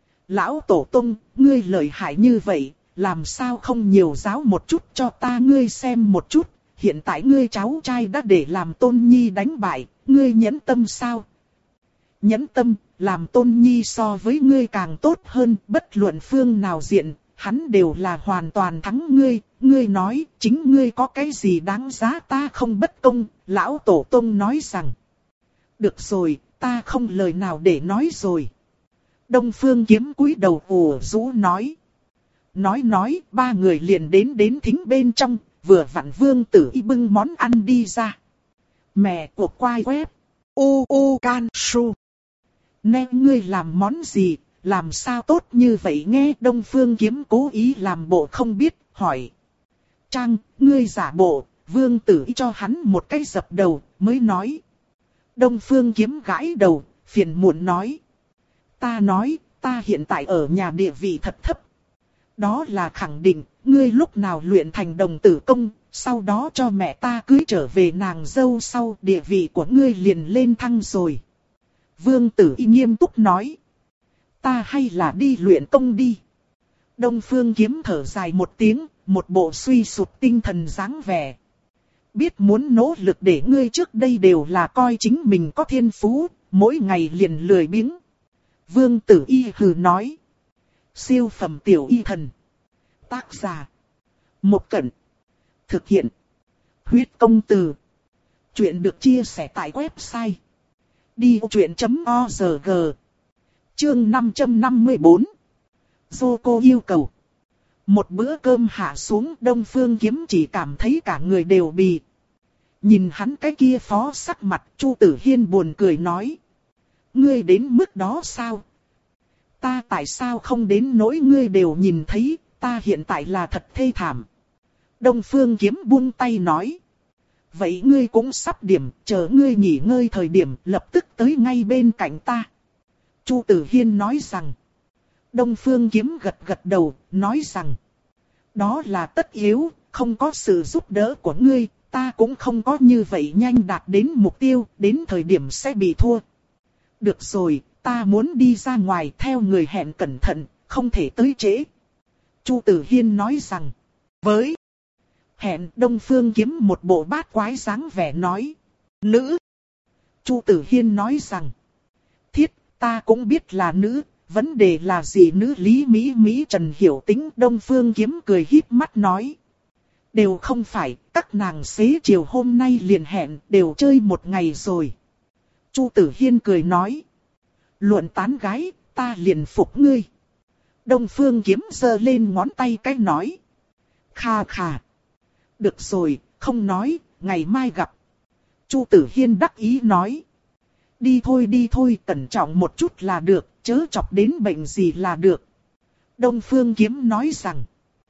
[SPEAKER 1] Lão Tổ Tông, ngươi lợi hại như vậy, làm sao không nhiều giáo một chút cho ta ngươi xem một chút, hiện tại ngươi cháu trai đã để làm Tôn Nhi đánh bại, ngươi nhẫn tâm sao? Nhẫn tâm, làm Tôn Nhi so với ngươi càng tốt hơn, bất luận phương nào diện, hắn đều là hoàn toàn thắng ngươi. Ngươi nói, chính ngươi có cái gì đáng giá ta không bất công, lão tổ tông nói rằng. Được rồi, ta không lời nào để nói rồi. Đông Phương Kiếm cúi đầu ủ rũ nói. Nói nói, ba người liền đến đến thính bên trong, vừa vặn Vương Tử Y bưng món ăn đi ra. Mẹ của quai web. U U Can Su. Nè ngươi làm món gì, làm sao tốt như vậy nghe. Đông Phương Kiếm cố ý làm bộ không biết, hỏi. Trang, ngươi giả bộ, Vương Tử Y cho hắn một cái dập đầu, mới nói. Đông Phương Kiếm gãi đầu, phiền muộn nói. Ta nói, ta hiện tại ở nhà địa vị thật thấp. Đó là khẳng định, ngươi lúc nào luyện thành đồng tử công, sau đó cho mẹ ta cưới trở về nàng dâu sau, địa vị của ngươi liền lên thăng rồi. Vương Tử Y nghiêm túc nói. Ta hay là đi luyện công đi. Đông Phương Kiếm thở dài một tiếng, một bộ suy sụp tinh thần dáng vẻ. Biết muốn nỗ lực để ngươi trước đây đều là coi chính mình có thiên phú, mỗi ngày liền lười biếng. Vương Tử Y hừ nói. Siêu phẩm tiểu y thần. Tác giả. Một Cẩn. Thực hiện. Huyết công từ. Chuyện được chia sẻ tại website. đi vô chuyện chấm org. Chương năm trăm năm mươi bốn. Dô yêu cầu. Một bữa cơm hạ xuống, Đông Phương Kiếm chỉ cảm thấy cả người đều bì. Nhìn hắn cái kia phó sắc mặt, Chu Tử Hiên buồn cười nói. Ngươi đến mức đó sao? Ta tại sao không đến nỗi ngươi đều nhìn thấy, ta hiện tại là thật thê thảm. Đông Phương Kiếm buông tay nói. Vậy ngươi cũng sắp điểm, chờ ngươi nghỉ ngơi thời điểm lập tức tới ngay bên cạnh ta. Chu Tử Hiên nói rằng. Đông Phương Kiếm gật gật đầu, nói rằng. Đó là tất yếu, không có sự giúp đỡ của ngươi, ta cũng không có như vậy nhanh đạt đến mục tiêu, đến thời điểm sẽ bị thua. Được rồi, ta muốn đi ra ngoài theo người hẹn cẩn thận, không thể tới trễ. Chu Tử Hiên nói rằng. Với hẹn, Đông Phương Kiếm một bộ bát quái dáng vẻ nói. Nữ. Chu Tử Hiên nói rằng. Thiết, ta cũng biết là nữ, vấn đề là gì nữ? Lý Mỹ Mỹ Trần hiểu tính. Đông Phương Kiếm cười híp mắt nói. Đều không phải, các nàng xế chiều hôm nay liền hẹn, đều chơi một ngày rồi. Chu Tử Hiên cười nói. Luận tán gái, ta liền phục ngươi. Đông Phương Kiếm giơ lên ngón tay cái nói. Kha kha. Được rồi, không nói, ngày mai gặp. Chu Tử Hiên đắc ý nói. Đi thôi đi thôi, cẩn trọng một chút là được, chớ chọc đến bệnh gì là được. Đông Phương Kiếm nói rằng.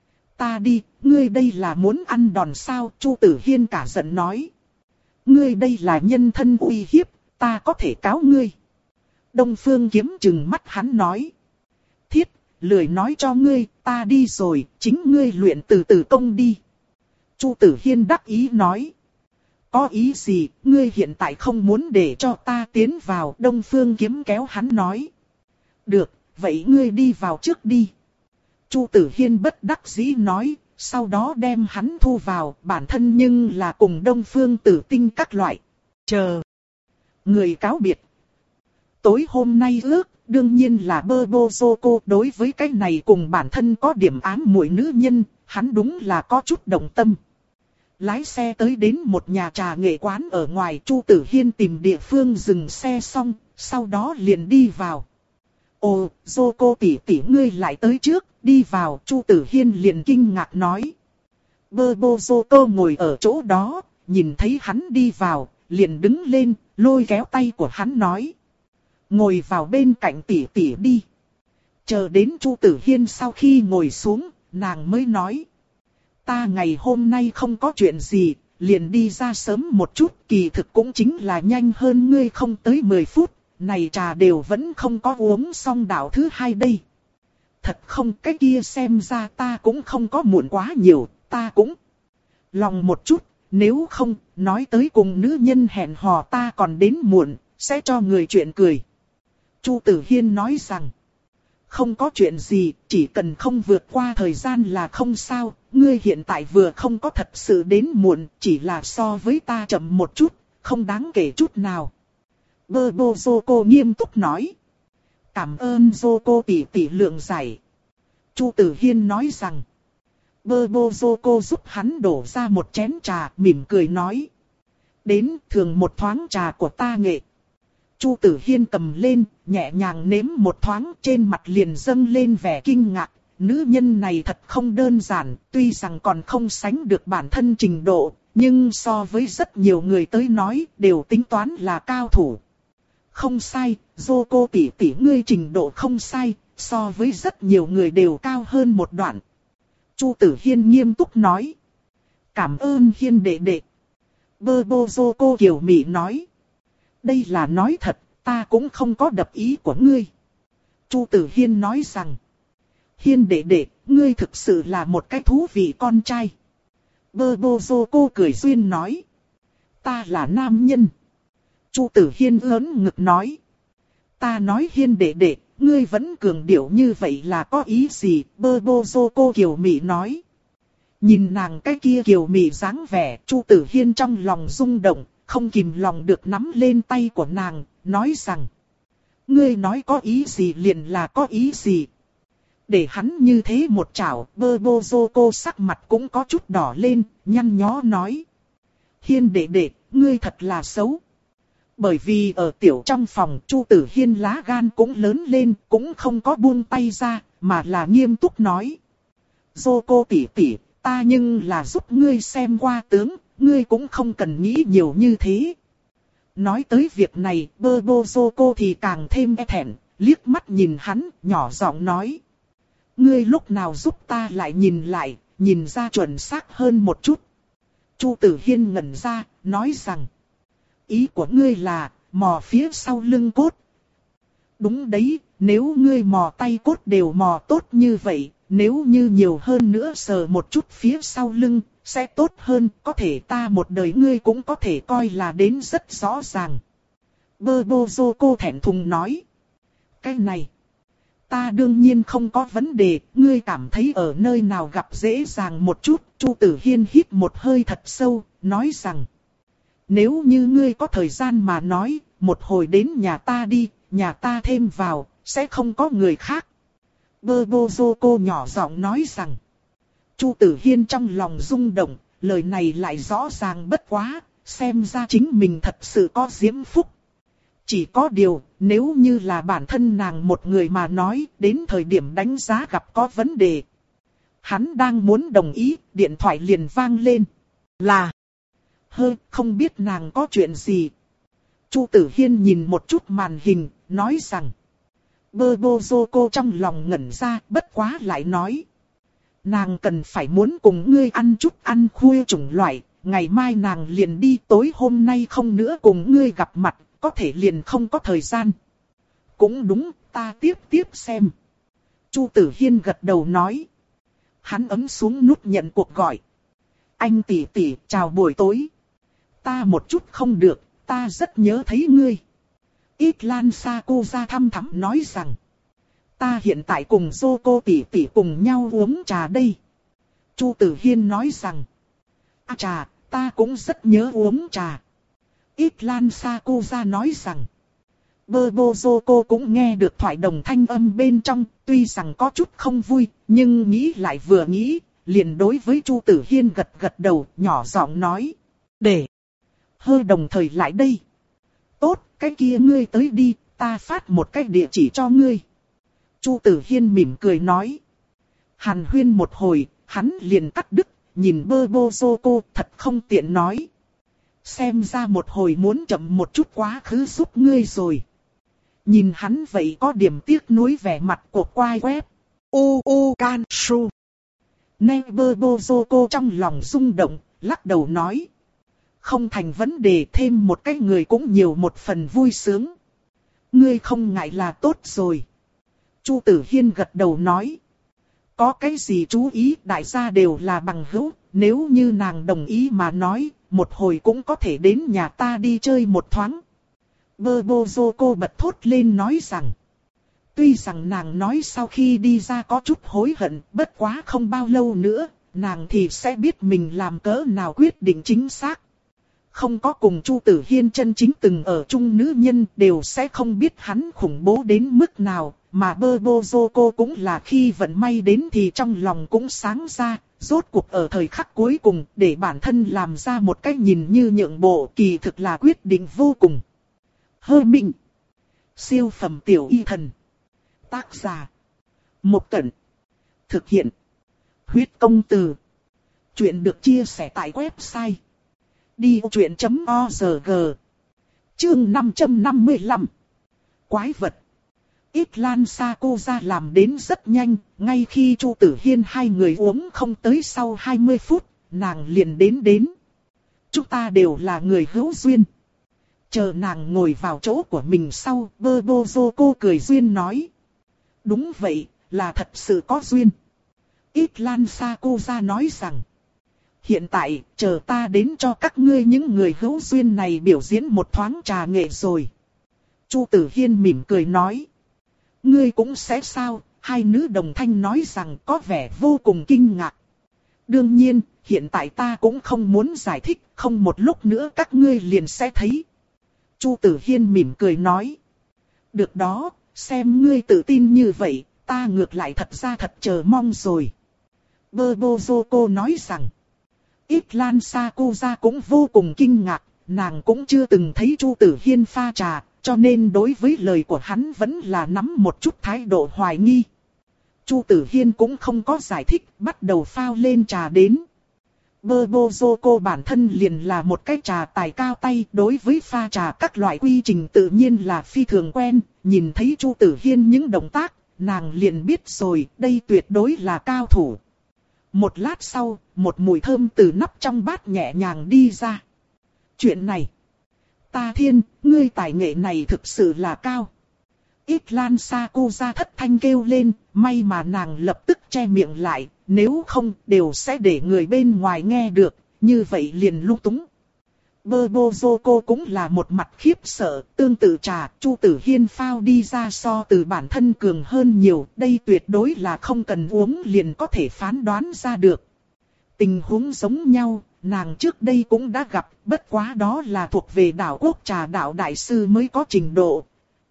[SPEAKER 1] Ta đi, ngươi đây là muốn ăn đòn sao? Chu Tử Hiên cả giận nói. Ngươi đây là nhân thân uy hiếp, ta có thể cáo ngươi. Đông Phương Kiếm trừng mắt hắn nói. Thiết, lười nói cho ngươi, ta đi rồi, chính ngươi luyện từ từ công đi. Chu Tử Hiên đắc ý nói. Có ý gì, ngươi hiện tại không muốn để cho ta tiến vào? Đông Phương Kiếm kéo hắn nói. Được, vậy ngươi đi vào trước đi. Chu Tử Hiên bất đắc dĩ nói, sau đó đem hắn thu vào, bản thân nhưng là cùng Đông Phương Tử Tinh các loại. Chờ. Người cáo biệt. Tối hôm nay ước, đương nhiên là bơ bô dô cô. Đối với cái này cùng bản thân có điểm ám muội nữ nhân, hắn đúng là có chút động tâm. Lái xe tới đến một nhà trà nghệ quán ở ngoài. Chu Tử Hiên tìm địa phương dừng xe xong, sau đó liền đi vào. Ồ, dô cô tỷ tỷ ngươi lại tới trước, đi vào. Chu Tử Hiên liền kinh ngạc nói. Bơ bô dô cô ngồi ở chỗ đó, nhìn thấy hắn đi vào, liền đứng lên, lôi kéo tay của hắn nói. Ngồi vào bên cạnh tỷ tỷ đi. Chờ đến Chu Tử Hiên sau khi ngồi xuống, nàng mới nói. Ta ngày hôm nay không có chuyện gì, liền đi ra sớm một chút, kỳ thực cũng chính là nhanh hơn ngươi không tới mười phút, này trà đều vẫn không có uống xong đảo thứ hai đây. Thật không, cái kia xem ra ta cũng không có muộn quá nhiều, ta cũng lòng một chút, nếu không, nói tới cùng nữ nhân hẹn hò ta còn đến muộn, sẽ cho người chuyện cười. Chu Tử Hiên nói rằng, không có chuyện gì, chỉ cần không vượt qua thời gian là không sao, ngươi hiện tại vừa không có thật sự đến muộn, chỉ là so với ta chậm một chút, không đáng kể chút nào. Bơ bô Zoko nghiêm túc nói. Cảm ơn Zoko tỷ tỷ lượng giải. Chu Tử Hiên nói rằng. Bơ bô Zoko giúp hắn đổ ra một chén trà, mỉm cười nói. Đến thường một thoáng trà của ta nghệ. Chu Tử Hiên cầm lên, nhẹ nhàng nếm một thoáng, trên mặt liền dâng lên vẻ kinh ngạc. Nữ nhân này thật không đơn giản, tuy rằng còn không sánh được bản thân trình độ, nhưng so với rất nhiều người tới nói đều tính toán là cao thủ. Không sai, Zoko tỷ tỷ ngươi trình độ không sai, so với rất nhiều người đều cao hơn một đoạn. Chu Tử Hiên nghiêm túc nói. Cảm ơn Hiên đệ đệ. Bơ bô Zoko kiều mị nói. Đây là nói thật, ta cũng không có đập ý của ngươi. Chu Tử Hiên nói rằng. Hiên đệ đệ, ngươi thực sự là một cái thú vị con trai. Bơ bô Zoko cười duyên nói. Ta là nam nhân. Chu Tử Hiên lớn ngực nói. Ta nói Hiên đệ đệ, ngươi vẫn cường điệu như vậy là có ý gì? Bơ bô Zoko kiều mị nói. Nhìn nàng cái kia kiều mị dáng vẻ, Chu Tử Hiên trong lòng rung động, không kìm lòng được nắm lên tay của nàng, nói rằng. Ngươi nói có ý gì liền là có ý gì. Để hắn như thế một chảo, bơ bô Zoko sắc mặt cũng có chút đỏ lên, nhăn nhó nói. Hiên đệ đệ, ngươi thật là xấu. Bởi vì ở tiểu trong phòng, Chu Tử Hiên lá gan cũng lớn lên, cũng không có buông tay ra, mà là nghiêm túc nói. Zoko tỷ tỷ, ta nhưng là giúp ngươi xem qua tướng, ngươi cũng không cần nghĩ nhiều như thế. Nói tới việc này, bơ bô Zoko thì càng thêm e thẹn, liếc mắt nhìn hắn, nhỏ giọng nói. Ngươi lúc nào giúp ta lại nhìn lại, nhìn ra chuẩn xác hơn một chút. Chu Tử Hiên ngẩn ra, nói rằng. Ý của ngươi là, mò phía sau lưng cốt. Đúng đấy, nếu ngươi mò tay cốt đều mò tốt như vậy, nếu như nhiều hơn nữa sờ một chút phía sau lưng, sẽ tốt hơn, có thể ta một đời ngươi cũng có thể coi là đến rất rõ ràng. Bơ bô Zoko thẹn thùng nói. Cái này, ta đương nhiên không có vấn đề, ngươi cảm thấy ở nơi nào gặp dễ dàng một chút. Chu Tử Hiên hít một hơi thật sâu, nói rằng. Nếu như ngươi có thời gian mà nói, một hồi đến nhà ta đi, nhà ta thêm vào, sẽ không có người khác. Bơ bô Zoko nhỏ giọng nói rằng. Chu Tử Hiên trong lòng rung động, lời này lại rõ ràng bất quá, xem ra chính mình thật sự có diễm phúc. Chỉ có điều, nếu như là bản thân nàng một người mà nói, đến thời điểm đánh giá gặp có vấn đề. Hắn đang muốn đồng ý, điện thoại liền vang lên. Là... Hơ, không biết nàng có chuyện gì. Chu Tử Hiên nhìn một chút màn hình, nói rằng. Bơ bô Zoko trong lòng ngẩn ra, bất quá lại nói. Nàng cần phải muốn cùng ngươi ăn chút ăn khuya chủng loại, ngày mai nàng liền đi, tối hôm nay không nữa cùng ngươi gặp mặt, có thể liền không có thời gian. Cũng đúng, ta tiếp tiếp xem. Chu Tử Hiên gật đầu nói. Hắn ấn xuống nút nhận cuộc gọi. Anh tỷ tỷ, chào buổi tối. Ta một chút không được, ta rất nhớ thấy ngươi. Ít Lan Sakuza thăm thẳm nói rằng. Ta hiện tại cùng Zoko tỷ tỷ cùng nhau uống trà đây. Chu Tử Hiên nói rằng. À trà, ta cũng rất nhớ uống trà. Ít Lan Sakuza nói rằng. Bơ bô Zoko cũng nghe được thoại đồng thanh âm bên trong, tuy rằng có chút không vui, nhưng nghĩ lại vừa nghĩ, liền đối với Chu Tử Hiên gật gật đầu, nhỏ giọng nói. Để hơi đồng thời lại đây. Tốt, cái kia ngươi tới đi, ta phát một cái địa chỉ cho ngươi. Chu Tử Hiên mỉm cười nói. Hàn huyên một hồi, hắn liền cắt đứt, nhìn bơ bô Zoko thật không tiện nói. Xem ra một hồi muốn chậm một chút quá khứ giúp ngươi rồi. Nhìn hắn vậy có điểm tiếc nuối vẻ mặt của quai web. U U Can Su. Nè bơ bô Zoko trong lòng rung động, lắc đầu nói. Không thành vấn đề, thêm một cái người cũng nhiều một phần vui sướng. Ngươi không ngại là tốt rồi. Chu Tử Hiên gật đầu nói. Có cái gì chú ý, đại gia đều là bằng hữu, nếu như nàng đồng ý mà nói, một hồi cũng có thể đến nhà ta đi chơi một thoáng. Bơ bô Zoko bật thốt lên nói rằng. Tuy rằng nàng nói sau khi đi ra có chút hối hận, bất quá không bao lâu nữa, nàng thì sẽ biết mình làm cỡ nào quyết định chính xác. không có cùng Chu Tử Hiên chân chính từng ở chung nữ nhân đều sẽ không biết hắn khủng bố đến mức nào, mà Bobozoko cũng là khi vận may đến thì trong lòng cũng sáng ra, rốt cuộc ở thời khắc cuối cùng để bản thân làm ra một cách nhìn như nhượng bộ kỳ thực là quyết định vô cùng. Hơ Minh. Siêu phẩm tiểu y thần. Tác giả. Một Cẩn. Thực hiện. Huyết công từ. Chuyện được chia sẻ tại website đi truyện chấm org. Chương năm trăm năm mươi lăm. Quái vật. Ít Lan Sakuza làm đến rất nhanh, ngay khi Chu Tử Hiên hai người uống không tới sau hai mươi phút, nàng liền đến đến. Chúng ta đều là người hữu duyên. Chờ nàng ngồi vào chỗ của mình sau, Bobozoko cười duyên nói. Đúng vậy, là thật sự có duyên. Ít Lan Sakuza nói rằng. Hiện tại, chờ ta đến cho các ngươi những người hữu duyên này biểu diễn một thoáng trà nghệ rồi. Chu Tử Hiên mỉm cười nói. Ngươi cũng sẽ sao? Hai nữ đồng thanh nói rằng có vẻ vô cùng kinh ngạc. Đương nhiên, hiện tại ta cũng không muốn giải thích, không một lúc nữa các ngươi liền sẽ thấy. Chu Tử Hiên mỉm cười nói. Được đó, xem ngươi tự tin như vậy, ta ngược lại thật ra thật chờ mong rồi. Bobozoko nói rằng. Ít Lan Sakuza cũng vô cùng kinh ngạc, nàng cũng chưa từng thấy Chu Tử Hiên pha trà, cho nên đối với lời của hắn vẫn là nắm một chút thái độ hoài nghi. Chu Tử Hiên cũng không có giải thích, bắt đầu phao lên trà đến. Bobozoko bản thân liền là một cái trà tài cao tay, đối với pha trà các loại quy trình tự nhiên là phi thường quen, nhìn thấy Chu Tử Hiên những động tác, nàng liền biết rồi, đây tuyệt đối là cao thủ. Một lát sau, một mùi thơm từ nắp trong bát nhẹ nhàng đi ra. Chuyện này, ta thiên, ngươi tài nghệ này thực sự là cao. Ít Lan Sakuza thất thanh kêu lên, may mà nàng lập tức che miệng lại, nếu không đều sẽ để người bên ngoài nghe được, như vậy liền lung túng. Bobozoko cũng là một mặt khiếp sợ, tương tự trà, Chu Tử Hiên phao đi ra so từ bản thân cường hơn nhiều, đây tuyệt đối là không cần uống liền có thể phán đoán ra được. Tình huống giống nhau, nàng trước đây cũng đã gặp, bất quá đó là thuộc về đạo quốc trà đạo đại sư mới có trình độ.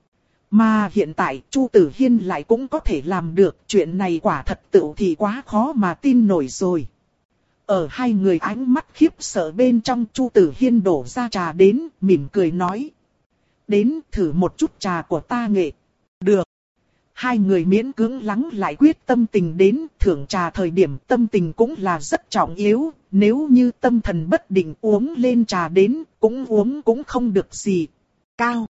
[SPEAKER 1] Mà hiện tại Chu Tử Hiên lại cũng có thể làm được, chuyện này quả thật tựu thì quá khó mà tin nổi rồi. Ở hai người ánh mắt khiếp sợ bên trong, Chu Tử Hiên đổ ra trà đến, mỉm cười nói. Đến thử một chút trà của ta nghệ. Được. Hai người miễn cưỡng lắng lại quyết tâm tình đến, thưởng trà thời điểm tâm tình cũng là rất trọng yếu. Nếu như tâm thần bất định uống lên trà đến, cũng uống cũng không được gì. Cao.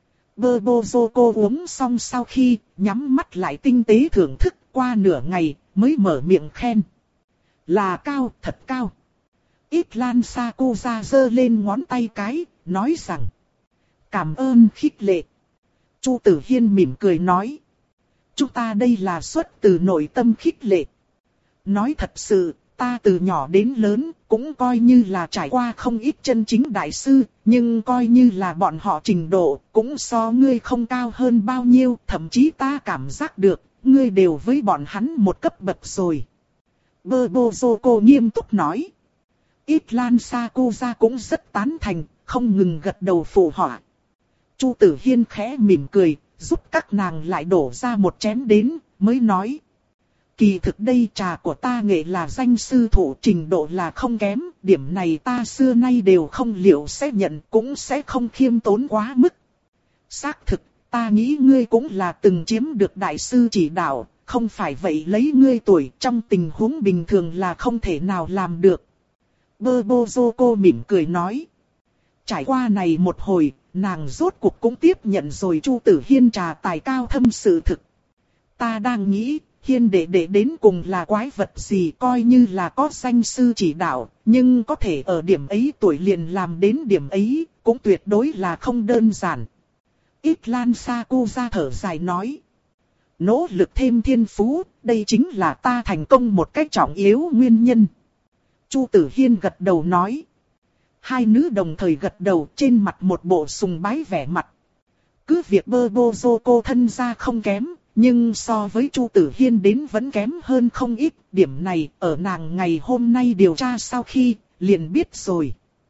[SPEAKER 1] Bobozoko uống xong sau khi, nhắm mắt lại tinh tế thưởng thức qua nửa ngày, mới mở miệng khen. Là cao, thật cao. Ít Lan Sakuza giơ lên ngón tay cái, nói rằng. Cảm ơn khích lệ. Chu Tử Hiên mỉm cười nói. Chúng ta đây là xuất từ nội tâm khích lệ. Nói thật sự, ta từ nhỏ đến lớn, cũng coi như là trải qua không ít chân chính đại sư, nhưng coi như là bọn họ trình độ, cũng so ngươi không cao hơn bao nhiêu, thậm chí ta cảm giác được, ngươi đều với bọn hắn một cấp bậc rồi. Bobozoko nghiêm túc nói. Ít Lan Sakuza cũng rất tán thành, không ngừng gật đầu phụ họa. Chu Tử Hiên khẽ mỉm cười, giúp các nàng lại đổ ra một chén đến, mới nói. Kỳ thực đây trà của ta nghệ là danh sư thủ, trình độ là không kém, điểm này ta xưa nay đều không liệu sẽ nhận, cũng sẽ không khiêm tốn quá mức. Xác thực, ta nghĩ ngươi cũng là từng chiếm được đại sư chỉ đạo. Không phải vậy lấy ngươi tuổi trong tình huống bình thường là không thể nào làm được. Bobozoko mỉm cười nói. Trải qua này một hồi, nàng rốt cuộc cũng tiếp nhận rồi Chu Tử Hiên trà tài cao thâm sự thực. Ta đang nghĩ, Hiên đệ đệ đến cùng là quái vật gì, coi như là có danh sư chỉ đạo, nhưng có thể ở điểm ấy tuổi liền làm đến điểm ấy, cũng tuyệt đối là không đơn giản. Ít Lan Sakuza thở dài nói. Nỗ lực thêm thiên phú, đây chính là ta thành công một cách trọng yếu nguyên nhân. Chu Tử Hiên gật đầu nói. Hai nữ đồng thời gật đầu, trên mặt một bộ sùng bái vẻ mặt. Cứ việc Bobozoko thân gia không kém, nhưng so với Chu Tử Hiên đến vẫn kém hơn không ít. Điểm này ở nàng ngày hôm nay điều tra sau khi, liền biết rồi.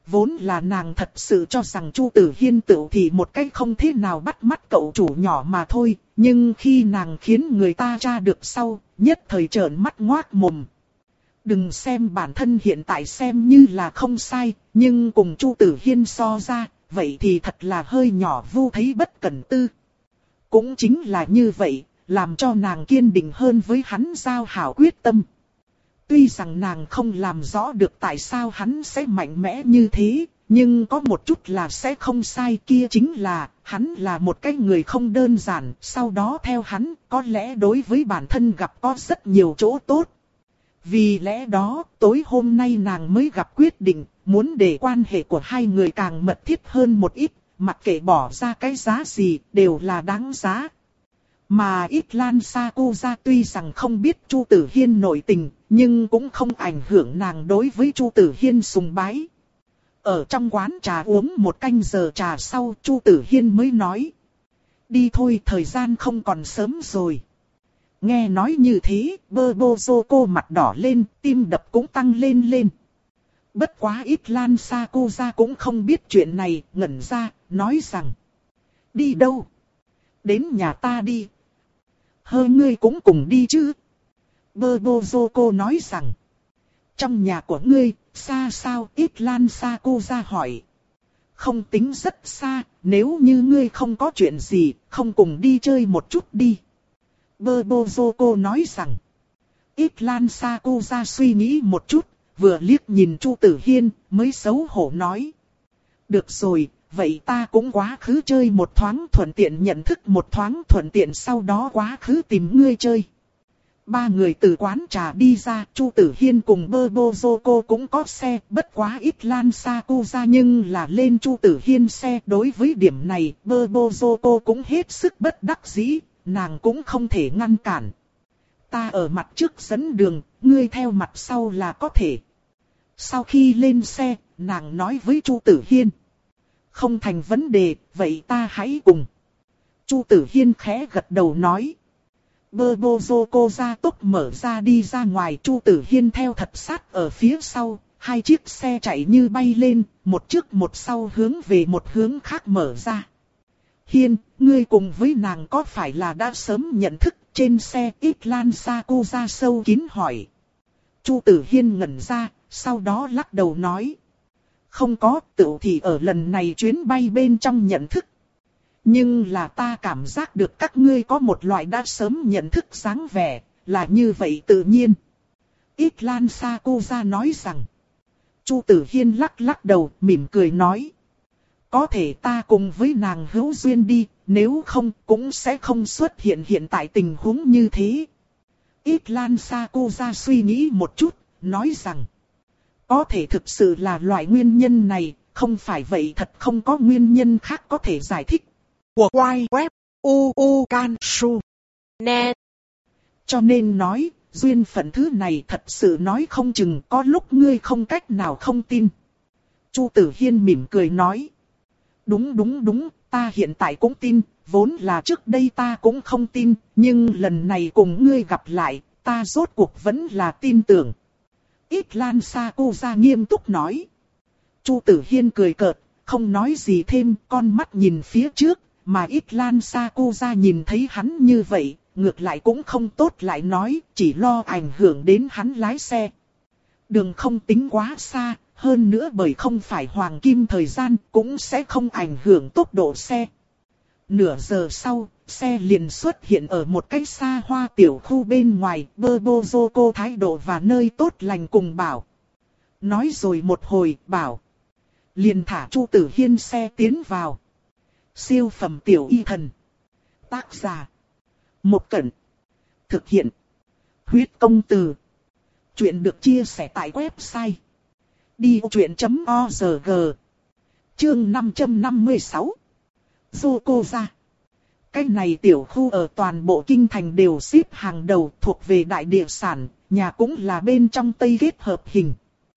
[SPEAKER 1] vốn là nàng thật sự cho rằng Chu Tử Hiên tựu thì một cách không thế nào bắt mắt cậu chủ nhỏ mà thôi, nhưng khi nàng khiến người ta tra được sau, nhất thời trợn mắt ngoác mồm. Đừng xem bản thân hiện tại xem như là không sai, nhưng cùng Chu Tử Hiên so ra, vậy thì thật là hơi nhỏ vu thấy bất cẩn tư. Cũng chính là như vậy, làm cho nàng kiên định hơn với hắn giao hảo quyết tâm. Tuy rằng nàng không làm rõ được tại sao hắn sẽ mạnh mẽ như thế, nhưng có một chút là sẽ không sai, kia chính là, hắn là một cái người không đơn giản, sau đó theo hắn, có lẽ đối với bản thân gặp có rất nhiều chỗ tốt. Vì lẽ đó, tối hôm nay nàng mới gặp quyết định, muốn để quan hệ của hai người càng mật thiết hơn một ít, mặc kệ bỏ ra cái giá gì, đều là đáng giá. Mà ít Lan Sakura tuy rằng không biết Chu Tử Hiên nội tình, nhưng cũng không ảnh hưởng nàng đối với Chu Tử Hiên sùng bái. Ở trong quán trà uống một canh giờ trà sau, Chu Tử Hiên mới nói: đi thôi, thời gian không còn sớm rồi. Nghe nói như thế, Bobozoko mặt đỏ lên, tim đập cũng tăng lên lên. Bất quá ít Lan Sakura cũng không biết chuyện này, ngẩn ra, nói rằng: đi đâu? Đến nhà ta đi. Hơ, ngươi cũng cùng đi chứ? Bobozoko nói rằng: trong nhà của ngươi, xa sao? Ít Lan Sakura hỏi. Không tính rất xa, nếu như ngươi không có chuyện gì, không cùng đi chơi một chút đi. Bobozoko nói rằng. Ít Lan Sakura suy nghĩ một chút, vừa liếc nhìn Chu Tử Hiên, mới xấu hổ nói: được rồi, vậy ta cũng quá khứ chơi một thoáng, thuận tiện nhận thức một thoáng, thuận tiện sau đó quá khứ tìm ngươi chơi. Ba người từ quán trà đi ra, Chu Tử Hiên cùng Bobozoko cũng có xe, bất quá ít Lan Sakura nhưng là lên Chu Tử Hiên xe. Đối với điểm này, Bobozoko cũng hết sức bất đắc dĩ, nàng cũng không thể ngăn cản. Ta ở mặt trước dẫn đường, ngươi theo mặt sau là có thể. Sau khi lên xe, nàng nói với Chu Tử Hiên: không thành vấn đề, vậy ta hãy cùng. Chu Tử Hiên khẽ gật đầu nói. Bobozoko ra tốc mở ra đi ra ngoài, Chu Tử Hiên theo thật sát ở phía sau, hai chiếc xe chạy như bay lên, một trước một sau hướng về một hướng khác mở ra. Hiên, ngươi cùng với nàng có phải là đã sớm nhận thức? Trên xe ít Lan Sakura sâu kín hỏi. Chu Tử Hiên ngẩn ra, sau đó lắc đầu nói: không có, tựu thì ở lần này chuyến bay bên trong nhận thức. Nhưng là ta cảm giác được các ngươi có một loại đã sớm nhận thức dáng vẻ, là như vậy tự nhiên. Ít Lan Sakura nói rằng. Chu Tử Hiên lắc lắc đầu, mỉm cười nói: có thể ta cùng với nàng hữu duyên đi, nếu không cũng sẽ không xuất hiện hiện tại tình huống như thế. Ít Lan Sakura suy nghĩ một chút, nói rằng: có thể thực sự là loại nguyên nhân này, không phải vậy thật không có nguyên nhân khác có thể giải thích. Của Quai Web u u Kansu net. Cho nên nói, duyên phận thứ này thật sự nói không chừng, có lúc ngươi không cách nào không tin. Chu Tử Hiên mỉm cười nói: đúng đúng đúng, ta hiện tại cũng tin, vốn là trước đây ta cũng không tin, nhưng lần này cùng ngươi gặp lại, ta rốt cuộc vẫn là tin tưởng. Ít Lan Sakura nghiêm túc nói. Chu Tử Hiên cười cợt, không nói gì thêm, con mắt nhìn phía trước, mà ít Lan Sakura nhìn thấy hắn như vậy, ngược lại cũng không tốt lại nói, chỉ lo ảnh hưởng đến hắn lái xe. Đường không tính quá xa, hơn nữa bởi không phải hoàng kim thời gian, cũng sẽ không ảnh hưởng tốc độ xe. Nửa giờ sau, xe liền xuất hiện ở một cái xa hoa tiểu khu bên ngoài, Bobozoko thái độ và nơi tốt lành cùng bảo. Nói rồi một hồi, bảo. Liền thả Chu Tử Hiên xe tiến vào. Siêu phẩm tiểu y thần. Tác giả: Một Cẩn. Thực hiện: Huyết Công Từ. Chuyện được chia sẻ tại website đi ô chuyện chấm org. Chương năm trăm năm mươi sáu. Zokoza. Cái này tiểu khu ở toàn bộ kinh thành đều xếp hàng đầu, thuộc về đại địa sản, nhà cũng là bên trong Tây kết hợp hình.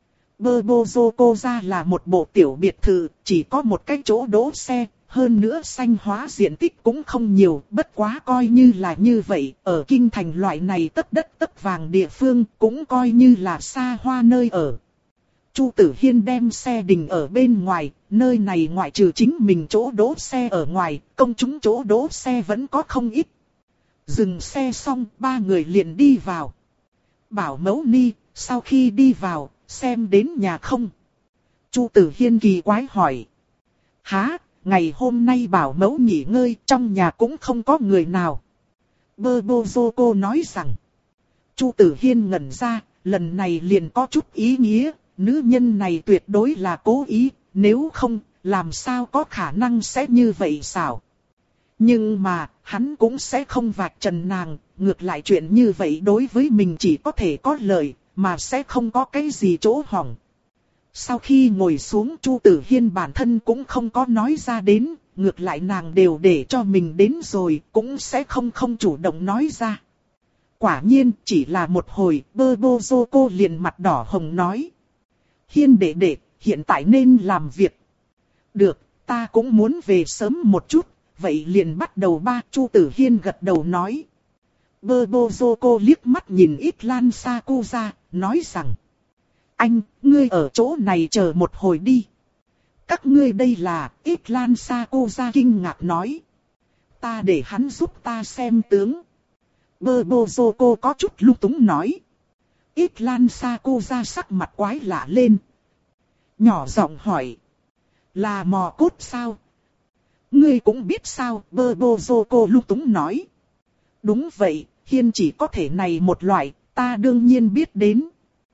[SPEAKER 1] Zokoza là một bộ tiểu biệt thự, chỉ có một cái chỗ đỗ xe, hơn nữa xanh hóa diện tích cũng không nhiều, bất quá coi như là như vậy, ở kinh thành loại này tất đất tất vàng địa phương cũng coi như là xa hoa nơi ở. Chu Tử Hiên đem xe đình ở bên ngoài, nơi này ngoại trừ chính mình chỗ đỗ xe ở ngoài, công chúng chỗ đỗ xe vẫn có không ít. Dừng xe xong, ba người liền đi vào. Bảo mẫu Ni, sau khi đi vào, xem đến nhà không? Chu Tử Hiên kỳ quái hỏi. Hả, ngày hôm nay bảo mẫu nghỉ ngơi, trong nhà cũng không có người nào. Bơ Bô Dô Cô nói rằng. Chu Tử Hiên ngẩn ra, lần này liền có chút ý nghĩa, nữ nhân này tuyệt đối là cố ý, nếu không, làm sao có khả năng sẽ như vậy sao? Nhưng mà, hắn cũng sẽ không vạch trần nàng, ngược lại chuyện như vậy đối với mình chỉ có thể có lợi, mà sẽ không có cái gì chỗ hỏng. Sau khi ngồi xuống, Chu Tử Hiên bản thân cũng không có nói ra đến, ngược lại nàng đều để cho mình đến rồi, cũng sẽ không không chủ động nói ra. Quả nhiên, chỉ là một hồi, Bơ Bô Dô Cô liền mặt đỏ hồng nói. Hiên đệ đệ, hiện tại nên làm việc. Được, ta cũng muốn về sớm một chút, vậy liền bắt đầu ba. Chu Tử Hiên gật đầu nói. Bơ Bô Dô Cô liếc mắt nhìn Ít Lan Sakuza, nói rằng. Anh, ngươi ở chỗ này chờ một hồi đi. Các ngươi đây là, Ít Lan Sakuza kinh ngạc nói. Ta để hắn giúp ta xem tướng. Bơ Bô Dô Cô có chút lung túng nói. Ít Lan Sakuza sắc mặt quái lạ lên. Nhỏ giọng hỏi. Là mò cốt sao? Ngươi cũng biết sao? Bơ Bô Dô Cô lung túng nói. Đúng vậy, Hiên chỉ có thể này một loại, ta đương nhiên biết đến.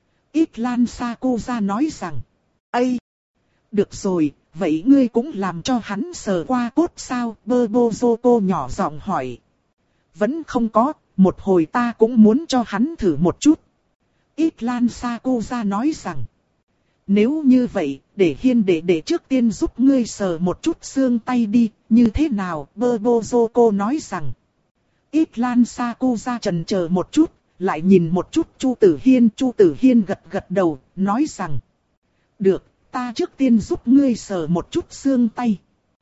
[SPEAKER 1] Ít Lan Sakuza nói rằng. Ây! Được rồi, vậy ngươi cũng làm cho hắn sờ qua cốt sao? Bơ Bô Dô Cô nhỏ giọng hỏi. Vẫn không có, một hồi ta cũng muốn cho hắn thử một chút. Ít Lan Sakuza nói rằng. Nếu như vậy, để Hiên đệ đệ trước tiên giúp ngươi sờ một chút xương tay đi, như thế nào? Bơ Bô Dô Cô nói rằng. Ít Lan Sakuza chần chờ một chút, lại nhìn một chút Chu Tử Hiên. Chu Tử Hiên gật gật đầu, nói rằng. Được, ta trước tiên giúp ngươi sờ một chút xương tay.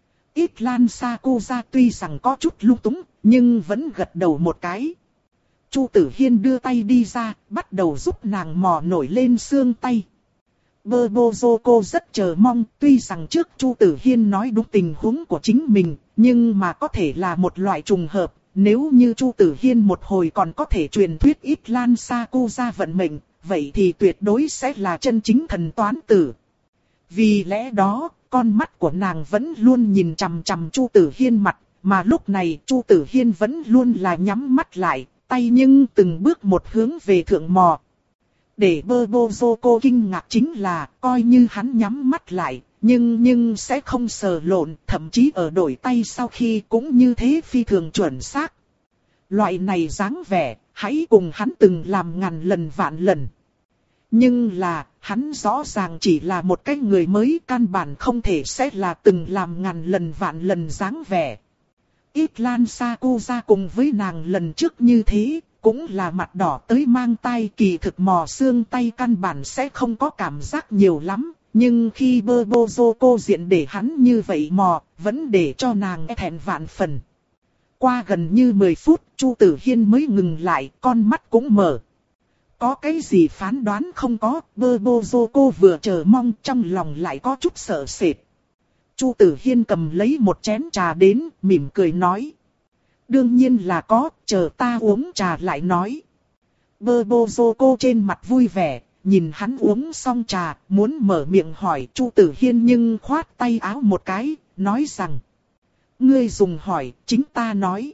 [SPEAKER 1] Ít Lan Sakuza tuy rằng có chút lung túng, nhưng vẫn gật đầu một cái. Chu Tử Hiên đưa tay đi ra, bắt đầu giúp nàng mò nổi lên xương tay. Bơ Bô Dô Cô rất chờ mong, tuy rằng trước Chu Tử Hiên nói đúng tình huống của chính mình, nhưng mà có thể là một loại trùng hợp. Nếu như Chu Tử Hiên một hồi còn có thể truyền thuyết Ít Lan Sakuza vận mệnh, vậy thì tuyệt đối sẽ là chân chính thần toán tử. Vì lẽ đó, con mắt của nàng vẫn luôn nhìn chằm chằm Chu Tử Hiên mặt, mà lúc này Chu Tử Hiên vẫn luôn là nhắm mắt lại, tay nhưng từng bước một hướng về thượng mò. Để Bơ Bô Dô Cô kinh ngạc chính là, coi như hắn nhắm mắt lại, nhưng nhưng sẽ không sờ lộn, thậm chí ở đổi tay sau khi cũng như thế phi thường chuẩn xác. Loại này dáng vẻ, hãy cùng hắn từng làm ngàn lần vạn lần. Nhưng là, hắn rõ ràng chỉ là một cái người mới, căn bản không thể sẽ là từng làm ngàn lần vạn lần dáng vẻ. Ít Lan Sakuza cùng với nàng lần trước như thế, cũng là mặt đỏ tới mang tay, kỳ thực mò xương tay căn bản sẽ không có cảm giác nhiều lắm. Nhưng khi Bơ Bô Dô Cô diện để hắn như vậy mò, vẫn để cho nàng e thẹn vạn phần. Qua gần như mười phút, Chu Tử Hiên mới ngừng lại, con mắt cũng mở. Có cái gì phán đoán không có? Bơ Bô Dô Cô vừa chờ mong, trong lòng lại có chút sợ sệt. Chu Tử Hiên cầm lấy một chén trà đến, mỉm cười nói. Đương nhiên là có, chờ ta uống trà lại nói. Bơ Bô Dô Cô trên mặt vui vẻ, nhìn hắn uống xong trà, muốn mở miệng hỏi Chu Tử Hiên nhưng khoát tay áo một cái, nói rằng. Ngươi dùng hỏi, chính ta nói.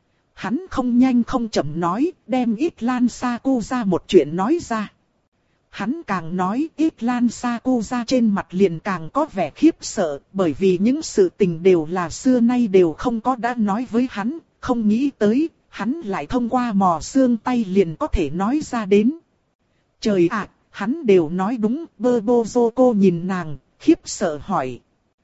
[SPEAKER 1] Hắn không nhanh không chậm nói, đem Ít Lan Sakuza một chuyện nói ra. Hắn càng nói, Ít Lan Sakuza trên mặt liền càng có vẻ khiếp sợ, bởi vì những sự tình đều là xưa nay đều không có đã nói với hắn, không nghĩ tới, hắn lại thông qua mò xương tay liền có thể nói ra đến. Trời ạ, hắn đều nói đúng. Bơ Bô Dô Cô nhìn nàng, khiếp sợ hỏi.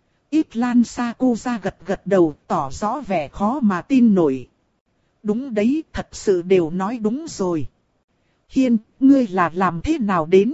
[SPEAKER 1] Ít Lan Sakuza gật gật đầu, tỏ rõ vẻ khó mà tin nổi. Đúng đấy, thật sự đều nói đúng rồi. Hiên, ngươi là làm thế nào đến?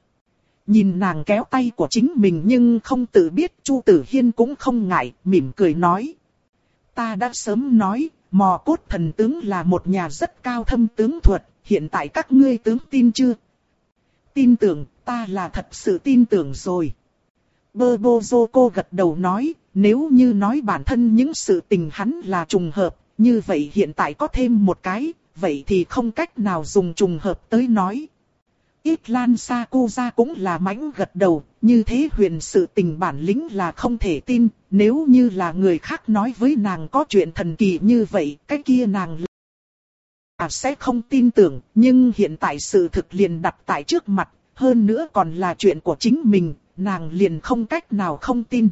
[SPEAKER 1] Nhìn nàng kéo tay của chính mình nhưng không tự biết, Chu Tử Hiên cũng không ngại, mỉm cười nói. Ta đã sớm nói, mò cốt thần tướng là một nhà rất cao thâm tướng thuật, hiện tại các ngươi tướng tin chưa? Tin tưởng, ta là thật sự tin tưởng rồi. Bơ bô dô cô gật đầu nói, nếu như nói bản thân những sự tình hắn là trùng hợp, như vậy hiện tại có thêm một cái, vậy thì không cách nào dùng trùng hợp tới nói. Ít Lan Sakuza cũng là mãnh gật đầu, như thế huyền sự tình bản lĩnh là không thể tin, nếu như là người khác nói với nàng có chuyện thần kỳ như vậy, cái kia nàng là sẽ không tin tưởng, nhưng hiện tại sự thực liền đặt tại trước mặt, hơn nữa còn là chuyện của chính mình, nàng liền không cách nào không tin.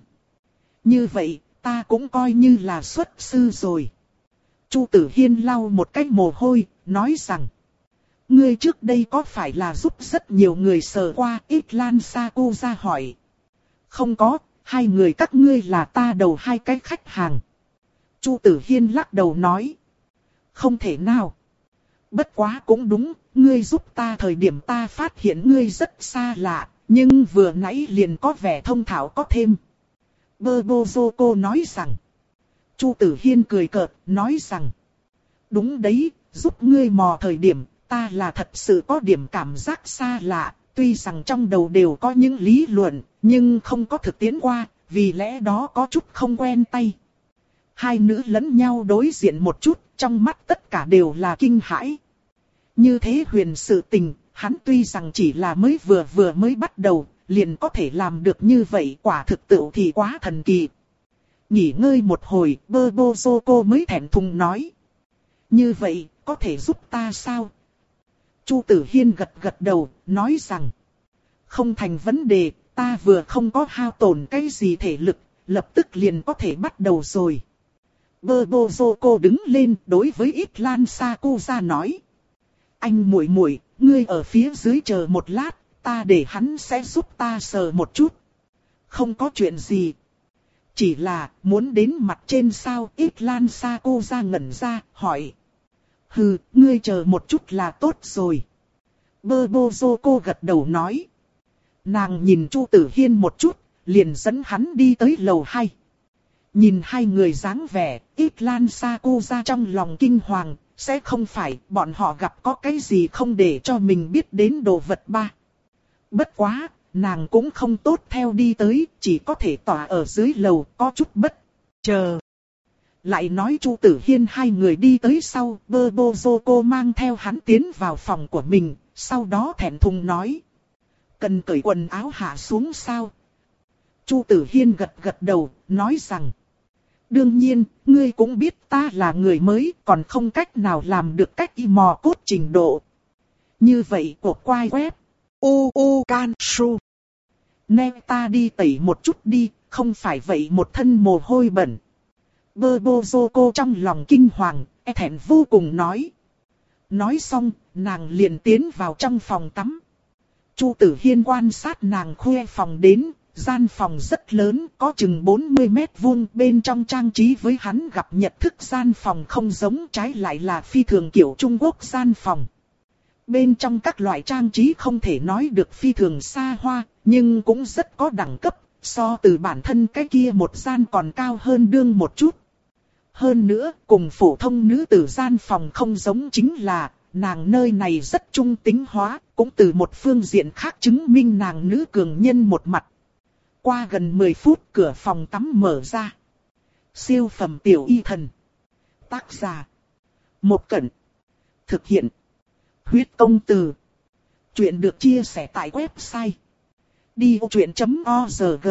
[SPEAKER 1] Như vậy, ta cũng coi như là xuất sư rồi. Chu Tử Hiên lau một cái mồ hôi, nói rằng, ngươi trước đây có phải là giúp rất nhiều người sờ qua? Ít Lan Sakuza hỏi. Không có, hai người các ngươi là ta đầu hai cái khách hàng. Chu Tử Hiên lắc đầu nói. Không thể nào. Bất quá cũng đúng, ngươi giúp ta thời điểm ta phát hiện ngươi rất xa lạ, nhưng vừa nãy liền có vẻ thông thạo có thêm. Bơ bô dô cô nói rằng. Chu Tử Hiên cười cợt, nói rằng. Đúng đấy, giúp ngươi mò thời điểm, ta là thật sự có điểm cảm giác xa lạ, tuy rằng trong đầu đều có những lý luận, nhưng không có thực tiễn qua, vì lẽ đó có chút không quen tay. Hai nữ lẫn nhau đối diện một chút, trong mắt tất cả đều là kinh hãi. Như thế huyền sự tình, hắn tuy rằng chỉ là mới vừa vừa mới bắt đầu, liền có thể làm được như vậy, quả thực tự thì quá thần kỳ. Nghỉ ngơi một hồi, bơ bô dô cô mới thẹn thùng nói. Như vậy, có thể giúp ta sao? Chu Tử Hiên gật gật đầu, nói rằng. Không thành vấn đề, ta vừa không có hao tổn cái gì thể lực, lập tức liền có thể bắt đầu rồi. Bơ bô dô cô đứng lên đối với Ít Lan Sakuza nói. Anh muội muội, ngươi ở phía dưới chờ một lát, ta để hắn sẽ giúp ta sờ một chút. Không có chuyện gì. Chỉ là, muốn đến mặt trên sao? Ít Lan Sakuza ngẩn ra, hỏi. Hừ, ngươi chờ một chút là tốt rồi. Bơ bô dô cô gật đầu nói. Nàng nhìn Chu Tử Hiên một chút, liền dẫn hắn đi tới lầu hai. Nhìn hai người dáng vẻ, Ít Lan Sakuza trong lòng kinh hoàng, sẽ không phải bọn họ gặp có cái gì không để cho mình biết đến đồ vật ba. Bất quá, nàng cũng không tốt theo đi tới, chỉ có thể tỏa ở dưới lầu, có chút bất chờ. Lại nói Chu Tử Hiên hai người đi tới sau, Bơ bô dô cô mang theo hắn tiến vào phòng của mình, sau đó thẹn thùng nói. Cần cởi quần áo hạ xuống sao? Chu Tử Hiên gật gật đầu, nói rằng. Đương nhiên, ngươi cũng biết ta là người mới, còn không cách nào làm được cách y mò cốt trình độ. Như vậy của quai web. U U Can Su. Nè ta đi tẩy một chút đi, không phải vậy một thân mồ hôi bẩn. Bơ bô dô cô trong lòng kinh hoàng, e thẹn vô cùng nói. Nói xong, nàng liền tiến vào trong phòng tắm. Chu Tử Hiên quan sát nàng khoe phòng đến, gian phòng rất lớn, có chừng bốn mươi mét vuông, bên trong trang trí với hắn gặp nhận thức gian phòng không giống, trái lại là phi thường kiểu Trung Quốc gian phòng. Bên trong các loại trang trí không thể nói được phi thường xa hoa, nhưng cũng rất có đẳng cấp, so từ bản thân cái kia một gian còn cao hơn đương một chút. Hơn nữa, cùng phổ thông nữ tử gian phòng không giống chính là, nàng nơi này rất trung tính hóa, cũng từ một phương diện khác chứng minh nàng nữ cường nhân một mặt. Qua gần mười phút cửa phòng tắm mở ra. Siêu phẩm tiểu y thần. Tác giả. Một Cẩn. Thực hiện. Huyết công từ. Chuyện được chia sẻ tại website. đi ô chuyện chấm org.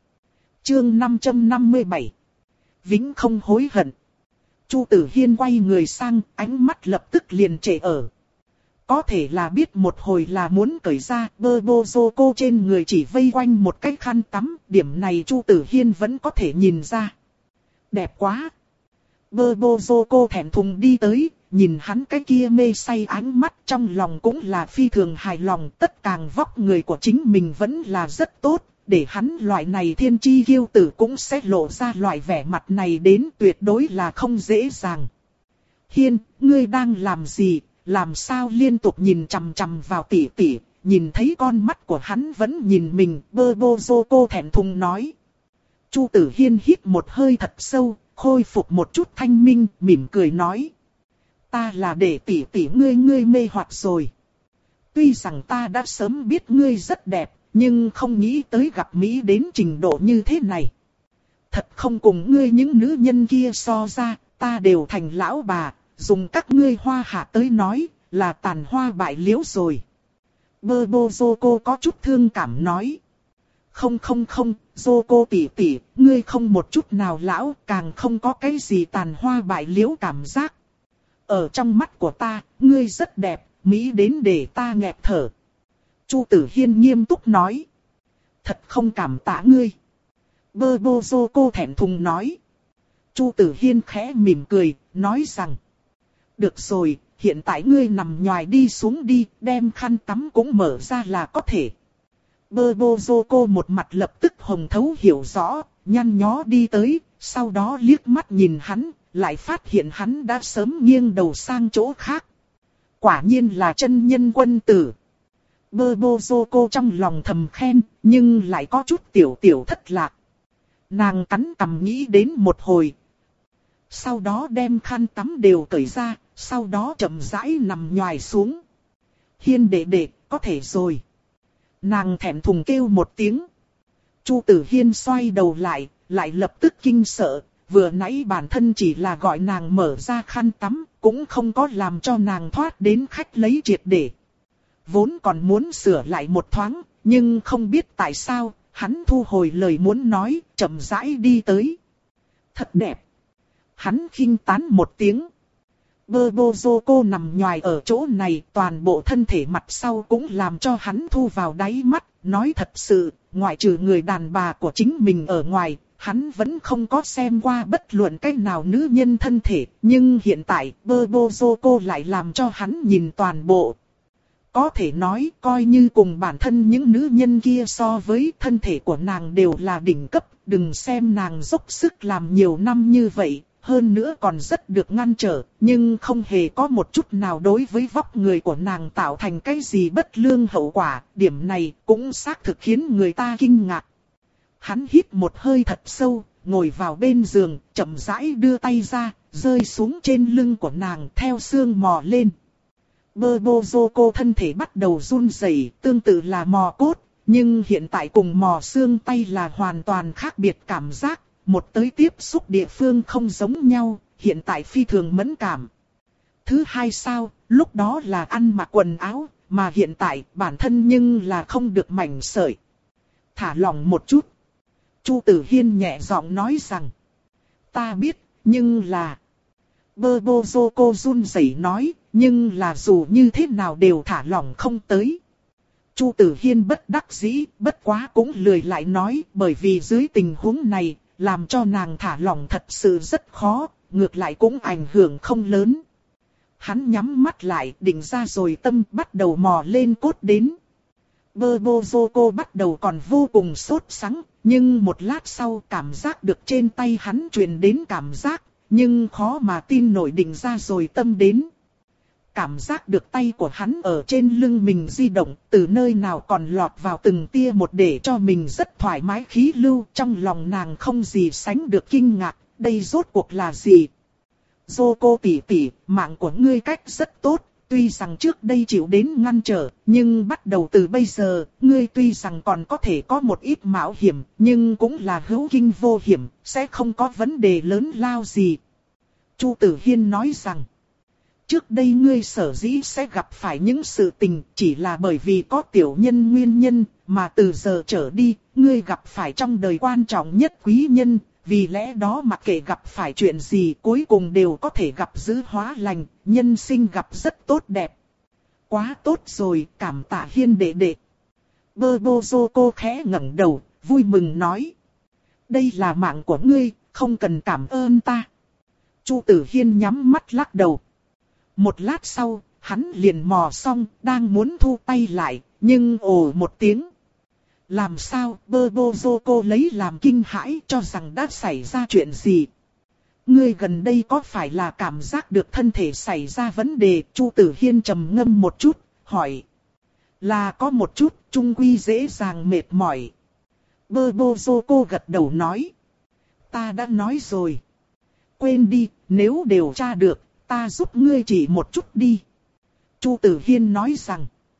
[SPEAKER 1] Chương năm trăm năm mươi bảy. Vĩnh không hối hận. Chu Tử Hiên quay người sang, ánh mắt lập tức liền trệ ở. Có thể là biết một hồi là muốn cởi ra, Bơ bô dô cô trên người chỉ vây quanh một cái khăn tắm, điểm này Chu Tử Hiên vẫn có thể nhìn ra. Đẹp quá! Bơ bô dô cô thẹn thùng đi tới, nhìn hắn cái kia mê say ánh mắt, trong lòng cũng là phi thường hài lòng, tất càng vóc người của chính mình vẫn là rất tốt, để hắn loại này thiên chi kiêu tử cũng sẽ lộ ra loại vẻ mặt này đến, tuyệt đối là không dễ dàng. Hiên, ngươi đang làm gì? Làm sao liên tục nhìn chằm chằm vào tỷ tỷ, nhìn thấy con mắt của hắn vẫn nhìn mình, Bơ bô dô cô thẹn thùng nói. Chu Tử Hiên hít một hơi thật sâu, khôi phục một chút thanh minh, mỉm cười nói. Ta là để tỷ tỷ ngươi ngươi mê hoặc rồi. tuy rằng ta đã sớm biết ngươi rất đẹp, nhưng không nghĩ tới gặp Mỹ đến trình độ như thế này. Thật không cùng ngươi những nữ nhân kia so ra, ta đều thành lão bà, dùng các ngươi hoa hạ tới nói, là tàn hoa bại liễu rồi. Bơ bô Yoko có chút thương cảm nói. Không không không, Yoko tỷ tỷ, ngươi không một chút nào lão, càng không có cái gì tàn hoa bại liễu cảm giác. Ở trong mắt của ta, ngươi rất đẹp, Mỹ đến để ta nghẹt thở. Chu Tử Hiên nghiêm túc nói. Thật không cảm tạ ngươi. Bơ bô Yoko thẹn thùng nói. Chu Tử Hiên khẽ mỉm cười, nói rằng. Được rồi, hiện tại ngươi nằm nhoài đi xuống đi, đem khăn tắm cũng mở ra là có thể. Bơ bô Yoko một mặt lập tức hồng thấu hiểu rõ, nhăn nhó đi tới, sau đó liếc mắt nhìn hắn, lại phát hiện hắn đã sớm nghiêng đầu sang chỗ khác. Quả nhiên là chân nhân quân tử. Bơ bô Yoko trong lòng thầm khen, nhưng lại có chút tiểu tiểu thất lạc. Nàng cắn cằm nghĩ đến một hồi. Sau đó đem khăn tắm đều cởi ra, sau đó chậm rãi nằm nhoài xuống. Hiên đệ đệ, có thể rồi. Nàng thẹn thùng kêu một tiếng. Chu Tử Hiên xoay đầu lại, lại lập tức kinh sợ. Vừa nãy bản thân chỉ là gọi nàng mở ra khăn tắm, cũng không có làm cho nàng thoát đến khách lấy triệt để. Vốn còn muốn sửa lại một thoáng, nhưng không biết tại sao, hắn thu hồi lời muốn nói, chậm rãi đi tới. Thật đẹp. Hắn khinh tán một tiếng. Bơ bô Yoko nằm nhoài ở chỗ này, toàn bộ thân thể mặt sau cũng làm cho hắn thu vào đáy mắt. Nói thật sự, ngoại trừ người đàn bà của chính mình ở ngoài, hắn vẫn không có xem qua bất luận cái nào nữ nhân thân thể. Nhưng hiện tại, bơ bô Yoko lại làm cho hắn nhìn toàn bộ. Có thể nói, coi như cùng bản thân những nữ nhân kia so với thân thể của nàng đều là đỉnh cấp. Đừng xem nàng dốc sức làm nhiều năm như vậy. Hơn nữa còn rất được ngăn trở, nhưng không hề có một chút nào đối với vóc người của nàng tạo thành cái gì bất lương hậu quả. Điểm này cũng xác thực khiến người ta kinh ngạc. Hắn hít một hơi thật sâu, ngồi vào bên giường, chậm rãi đưa tay ra, rơi xuống trên lưng của nàng theo xương mò lên. Bơ bô Yoko thân thể bắt đầu run rẩy, tương tự là mò cốt, nhưng hiện tại cùng mò xương tay là hoàn toàn khác biệt cảm giác. Một tới tiếp xúc địa phương không giống nhau, hiện tại phi thường mẫn cảm. Thứ hai sao, lúc đó là ăn mặc quần áo, mà hiện tại bản thân nhưng là không được mảnh sợi. Thả lỏng một chút. Chu Tử Hiên nhẹ giọng nói rằng. Ta biết, nhưng là... Bơ bô Yoko run rẩy nói, nhưng là dù như thế nào đều thả lỏng không tới. Chu Tử Hiên bất đắc dĩ, bất quá cũng lười lại nói, bởi vì dưới tình huống này, làm cho nàng thả lỏng thật sự rất khó, ngược lại cũng ảnh hưởng không lớn. Hắn nhắm mắt lại, định ra rồi tâm bắt đầu mò lên cốt đến. Bơ bô Yoko bắt đầu còn vô cùng sốt sắng, nhưng một lát sau cảm giác được trên tay hắn truyền đến cảm giác, nhưng khó mà tin nổi định ra rồi tâm đến. Cảm giác được tay của hắn ở trên lưng mình di động, từ nơi nào còn lọt vào từng tia một để cho mình rất thoải mái khí lưu. Trong lòng nàng không gì sánh được kinh ngạc, đây rốt cuộc là gì? Yoko tỷ tỷ, mạng của ngươi cách rất tốt, tuy rằng trước đây chịu đến ngăn trở, nhưng bắt đầu từ bây giờ, ngươi tuy rằng còn có thể có một ít mạo hiểm, nhưng cũng là hữu kinh vô hiểm, sẽ không có vấn đề lớn lao gì. Chu Tử Hiên nói rằng. Trước đây ngươi sở dĩ sẽ gặp phải những sự tình chỉ là bởi vì có tiểu nhân nguyên nhân, mà từ giờ trở đi, ngươi gặp phải trong đời quan trọng nhất quý nhân, vì lẽ đó mặc kệ gặp phải chuyện gì cuối cùng đều có thể gặp dữ hóa lành, nhân sinh gặp rất tốt đẹp. Quá tốt rồi, cảm tạ Hiên đệ đệ. Bơ bô Yoko khẽ ngẩng đầu, vui mừng nói. Đây là mạng của ngươi, không cần cảm ơn ta. Chu Tử Hiên nhắm mắt lắc đầu. Một lát sau, hắn liền mò xong, đang muốn thu tay lại, nhưng ồ một tiếng. Làm sao, bơ bô Yoko lấy làm kinh hãi cho rằng đã xảy ra chuyện gì. Ngươi gần đây có phải là cảm giác được thân thể xảy ra vấn đề? Chu Tử Hiên trầm ngâm một chút, hỏi. Là có một chút, chung quy dễ dàng mệt mỏi. Bơ bô Yoko gật đầu nói. Ta đã nói rồi. Quên đi, nếu điều tra được. Ta giúp ngươi chỉ một chút đi. Chu Tử Hiên nói rằng.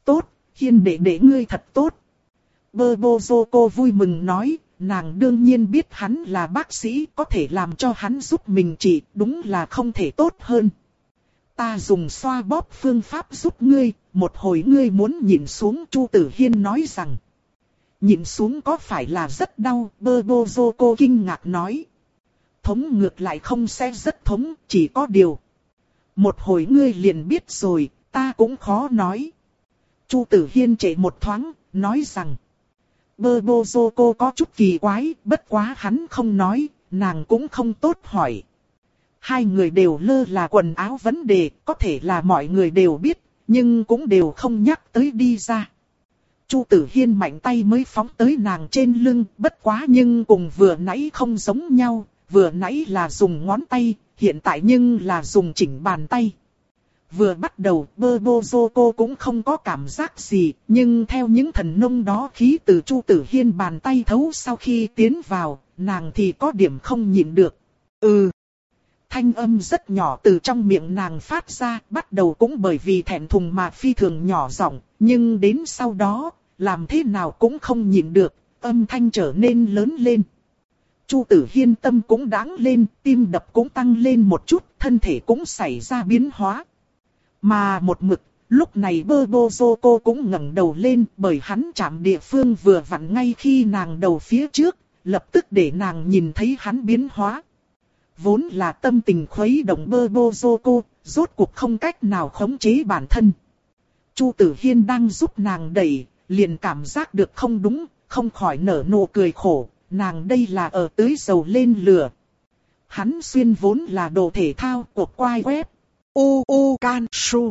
[SPEAKER 1] Tốt, Hiên đệ đệ ngươi thật tốt. Bơ bô dô cô vui mừng nói, nàng đương nhiên biết hắn là bác sĩ, có thể làm cho hắn giúp mình trị, đúng là không thể tốt hơn. Ta dùng xoa bóp phương pháp giúp ngươi, một hồi ngươi muốn nhịn xuống. Chu Tử Hiên nói rằng. Nhịn xuống có phải là rất đau? Bơ bô dô cô kinh ngạc nói. Thống ngược lại không sẽ rất thống, chỉ có điều. Một hồi ngươi liền biết rồi, ta cũng khó nói. Chu Tử Hiên trễ một thoáng, nói rằng. Bơ bô dô cô có chút kỳ quái, bất quá hắn không nói, nàng cũng không tốt hỏi. Hai người đều lơ là quần áo vấn đề, có thể là mọi người đều biết, nhưng cũng đều không nhắc tới đi ra. Chu Tử Hiên mạnh tay mới phóng tới nàng trên lưng, bất quá nhưng cùng vừa nãy không giống nhau, vừa nãy là dùng ngón tay, hiện tại nhưng là dùng chỉnh bàn tay. Vừa bắt đầu, bơ bô dô cô cũng không có cảm giác gì, nhưng theo những thần nông đó khí từ Chu Tử Hiên bàn tay thấu sau khi tiến vào, nàng thì có điểm không nhịn được. Ừ. Thanh âm rất nhỏ từ trong miệng nàng phát ra, bắt đầu cũng bởi vì thẹn thùng mà phi thường nhỏ giọng, nhưng đến sau đó, làm thế nào cũng không nhịn được, âm thanh trở nên lớn lên. Chu Tử Hiên tâm cũng đáng lên, tim đập cũng tăng lên một chút, thân thể cũng xảy ra biến hóa. Mà một mực, lúc này bơ bô dô cô cũng ngẩng đầu lên, bởi hắn chạm địa phương vừa vặn ngay khi nàng đầu phía trước, lập tức để nàng nhìn thấy hắn biến hóa. Vốn là tâm tình khuấy động bơ bô dô cô, rốt cuộc không cách nào khống chế bản thân. Chu Tử Hiên đang giúp nàng đẩy, liền cảm giác được không đúng, không khỏi nở nụ cười khổ, nàng đây là ở tưới dầu lên lửa. Hắn xuyên vốn là đồ thể thao của quai web. U U Can Su.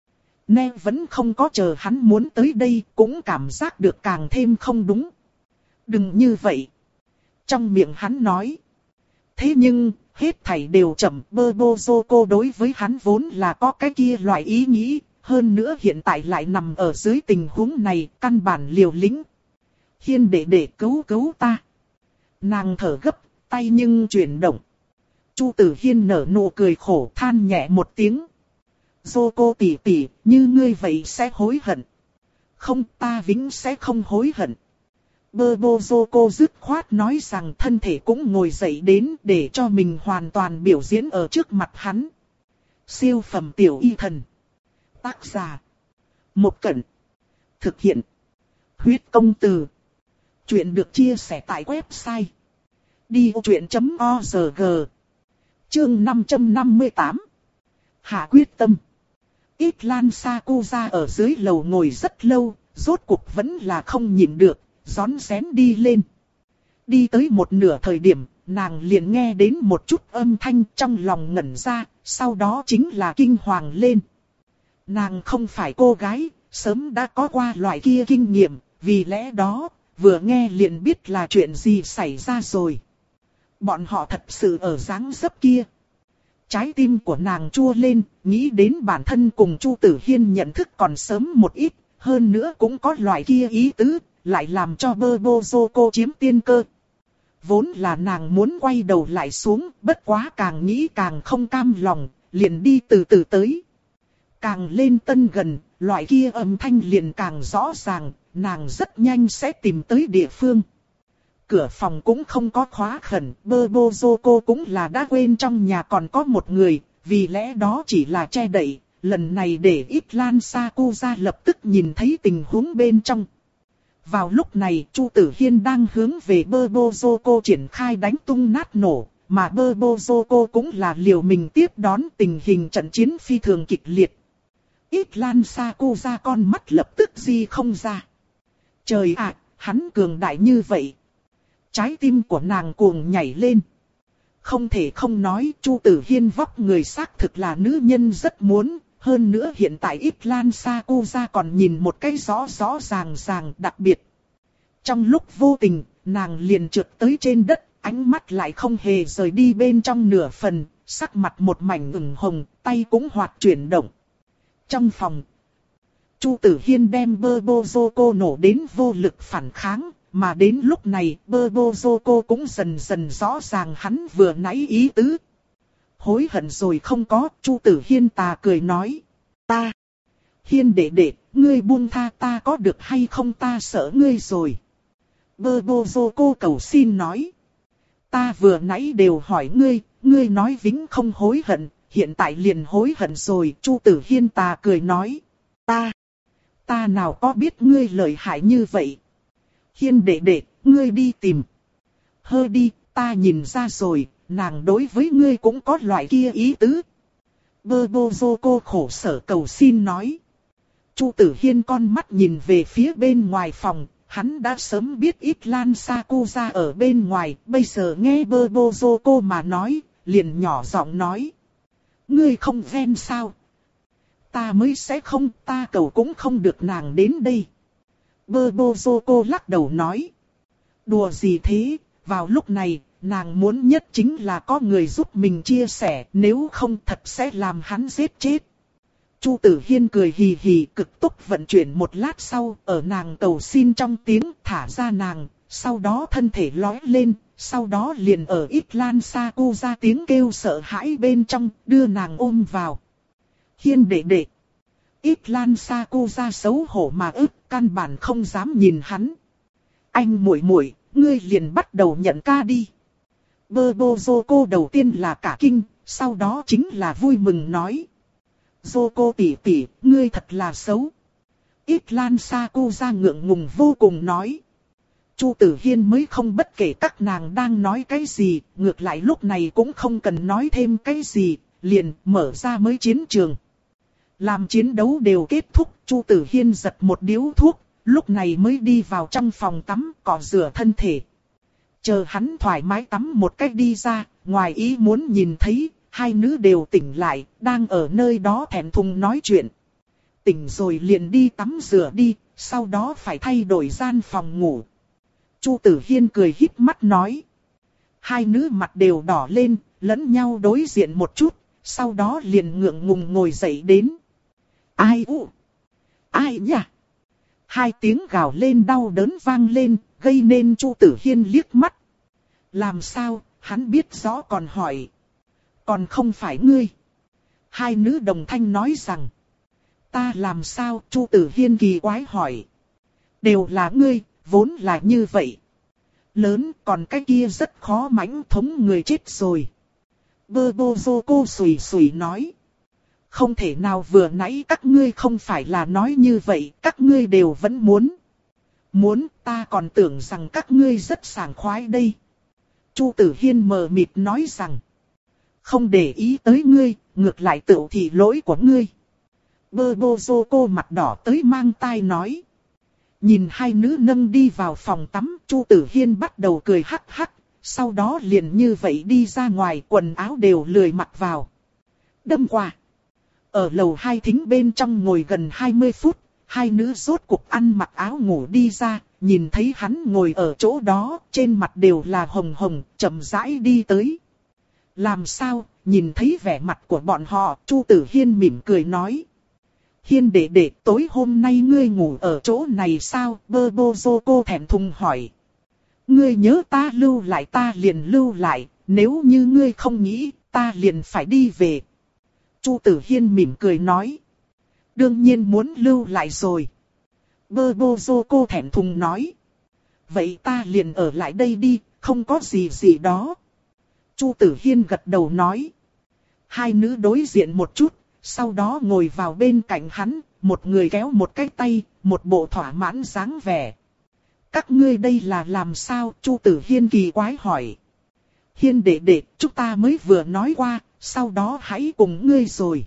[SPEAKER 1] Nè vẫn không có chờ hắn muốn tới đây, cũng cảm giác được càng thêm không đúng. Đừng như vậy. Trong miệng hắn nói. Thế nhưng, hết thảy đều chậm. Bơ bô dô cô đối với hắn vốn là có cái kia loại ý nghĩ. Hơn nữa hiện tại lại nằm ở dưới tình huống này, căn bản liều lĩnh. Hiên đệ đệ cứu cứu ta. Nàng thở gấp, tay nhưng chuyển động. Chu Tử Hiên nở nụ cười khổ, than nhẹ một tiếng. Dô cô tỷ tỷ, như ngươi vậy sẽ hối hận. Không, ta vĩnh sẽ không hối hận. Bơ bô dô cô dứt khoát nói rằng thân thể cũng ngồi dậy đến để cho mình hoàn toàn biểu diễn ở trước mặt hắn. Siêu phẩm tiểu y thần. Tác giả. Một Cẩn. Thực hiện. Huyết công từ. Chuyện được chia sẻ tại website. đi ô chuyện chấm org. Chương năm trăm năm mươi tám. Hạ quyết tâm. Ít Lan Sakuza ở dưới lầu ngồi rất lâu, rốt cuộc vẫn là không nhịn được, rón rén đi lên. Đi tới một nửa thời điểm, nàng liền nghe đến một chút âm thanh trong lòng ngẩn ra, sau đó chính là kinh hoàng lên. Nàng không phải cô gái, sớm đã có qua loại kia kinh nghiệm, vì lẽ đó, vừa nghe liền biết là chuyện gì xảy ra rồi. Bọn họ thật sự ở dáng dấp kia. Trái tim của nàng chua lên, nghĩ đến bản thân cùng Chu Tử Hiên nhận thức còn sớm một ít, hơn nữa cũng có loại kia ý tứ, lại làm cho bơ bô dô cô chiếm tiên cơ. Vốn là nàng muốn quay đầu lại xuống, bất quá càng nghĩ càng không cam lòng, liền đi từ từ tới. Càng lên tân gần, loại kia âm thanh liền càng rõ ràng, nàng rất nhanh sẽ tìm tới địa phương. Cửa phòng cũng không có khóa khẩn, bơ bô dô cô cũng là đã quên trong nhà còn có một người, vì lẽ đó chỉ là che đậy, lần này để ít Lan Sakuza lập tức nhìn thấy tình huống bên trong. Vào lúc này, Chu Tử Hiên đang hướng về bơ bô dô cô triển khai đánh tung nát nổ, mà bơ bô dô cô cũng là liều mình tiếp đón tình hình trận chiến phi thường kịch liệt. Ít Lan Sakuza con mắt lập tức di không ra. Trời ạ, hắn cường đại như vậy. Trái tim của nàng cuồng nhảy lên. Không thể không nói, Chu Tử Hiên vóc người xác thực là nữ nhân rất muốn. Hơn nữa hiện tại ít Lan Sakuza còn nhìn một cái rõ rõ ràng ràng đặc biệt. Trong lúc vô tình, nàng liền trượt tới trên đất, ánh mắt lại không hề rời đi bên trong nửa phần, sắc mặt một mảnh ửng hồng, tay cũng hoạt chuyển động. Trong phòng, Chu Tử Hiên đem bơ bô dô cô nổ đến vô lực phản kháng. Mà đến lúc này, bơ bô dô cô cũng dần dần rõ ràng hắn vừa nãy ý tứ. Hối hận rồi không có, Chu Tử Hiên tà cười nói. Ta Hiên đệ đệ, ngươi buông tha ta có được hay không, ta sợ ngươi rồi. Bơ bô dô cô cầu xin nói. Ta vừa nãy đều hỏi ngươi, ngươi nói vĩnh không hối hận, hiện tại liền hối hận rồi. Chu Tử Hiên tà cười nói. Ta, ta nào có biết ngươi lợi hại như vậy. Hiên đệ đệ, ngươi đi tìm. Hơ đi, ta nhìn ra rồi, nàng đối với ngươi cũng có loại kia ý tứ. Bơ bô dô cô khổ sở cầu xin nói. Chu Tử Hiên con mắt nhìn về phía bên ngoài phòng, hắn đã sớm biết ít Lan Sakuza ở bên ngoài, bây giờ nghe bơ bô dô cô mà nói, liền nhỏ giọng nói. Ngươi không ghen sao? Ta mới sẽ không, ta cầu cũng không được nàng đến đây. Bơ bô dô cô lắc đầu nói. Đùa gì thế, vào lúc này, nàng muốn nhất chính là có người giúp mình chia sẻ, nếu không thật sẽ làm hắn giết chết. Chu Tử Hiên cười hì hì, cực tốc vận chuyển một lát sau, ở nàng cầu xin trong tiếng thả ra nàng, sau đó thân thể lói lên, sau đó liền ở ít Lan Sakuza tiếng kêu sợ hãi bên trong, đưa nàng ôm vào. Hiên đệ đệ. Ít Lan Sakuza xấu hổ mà ức, căn bản không dám nhìn hắn. Anh muội muội, ngươi liền bắt đầu nhận ca đi. Bơ bô dô cô đầu tiên là cả kinh, sau đó chính là vui mừng nói. Dô cô tỷ tỷ, ngươi thật là xấu. Ít Lan Sakuza ngượng ngùng vô cùng nói. Chu Tử Hiên mới không bất kể các nàng đang nói cái gì, ngược lại lúc này cũng không cần nói thêm cái gì, liền mở ra mới chiến trường. Làm chiến đấu đều kết thúc, Chu Tử Hiên giật một điếu thuốc, lúc này mới đi vào trong phòng tắm cọ rửa thân thể. Chờ hắn thoải mái tắm một cách đi ra, ngoài ý muốn nhìn thấy, hai nữ đều tỉnh lại, đang ở nơi đó thẹn thùng nói chuyện. Tỉnh rồi liền đi tắm rửa đi, sau đó phải thay đổi gian phòng ngủ. Chu Tử Hiên cười híp mắt nói. Hai nữ mặt đều đỏ lên, lẫn nhau đối diện một chút, sau đó liền ngượng ngùng ngồi dậy đến. Ai u? Ai nhỉ? Hai tiếng gào lên đau đớn vang lên, gây nên Chu Tử Hiên liếc mắt. Làm sao, hắn biết rõ còn hỏi. Còn không phải ngươi. Hai nữ đồng thanh nói rằng. Ta làm sao, Chu Tử Hiên kỳ quái hỏi. Đều là ngươi, vốn là như vậy. Lớn, còn cái kia rất khó mãnh thống người chết rồi. Bơ bô dô cô sủi sủi nói. Không thể nào, vừa nãy các ngươi không phải là nói như vậy, các ngươi đều vẫn muốn. Muốn, ta còn tưởng rằng các ngươi rất sảng khoái đây. Chu Tử Hiên mờ mịt nói rằng. Không để ý tới ngươi, ngược lại tự thị lỗi của ngươi. Bơ bô dô cô mặt đỏ tới mang tai nói. Nhìn hai nữ nâng đi vào phòng tắm, Chu Tử Hiên bắt đầu cười hắc hắc, sau đó liền như vậy đi ra ngoài, quần áo đều lười mặc vào. Đâm qua. Ở lầu hai thính bên trong ngồi gần hai mươi phút, hai nữ rốt cuộc ăn mặc áo ngủ đi ra, nhìn thấy hắn ngồi ở chỗ đó, trên mặt đều là hồng hồng, chậm rãi đi tới. Làm sao, nhìn thấy vẻ mặt của bọn họ, Chu Tử Hiên mỉm cười nói. Hiên đệ đệ, tối hôm nay ngươi ngủ ở chỗ này sao? Bơ bô dô cô thẹn thùng hỏi. Ngươi nhớ ta lưu lại ta liền lưu lại, nếu như ngươi không nghĩ, ta liền phải đi về. Chu Tử Hiên mỉm cười nói. Đương nhiên muốn lưu lại rồi. Bơ bô dô cô thẹn thùng nói. Vậy ta liền ở lại đây đi, không có gì gì đó. Chu Tử Hiên gật đầu nói. Hai nữ đối diện một chút, sau đó ngồi vào bên cạnh hắn, một người kéo một cái tay, một bộ thỏa mãn dáng vẻ. Các ngươi đây là làm sao? Chu Tử Hiên kỳ quái hỏi. Hiên đệ đệ, chúng ta mới vừa nói qua, sau đó hãy cùng ngươi rồi.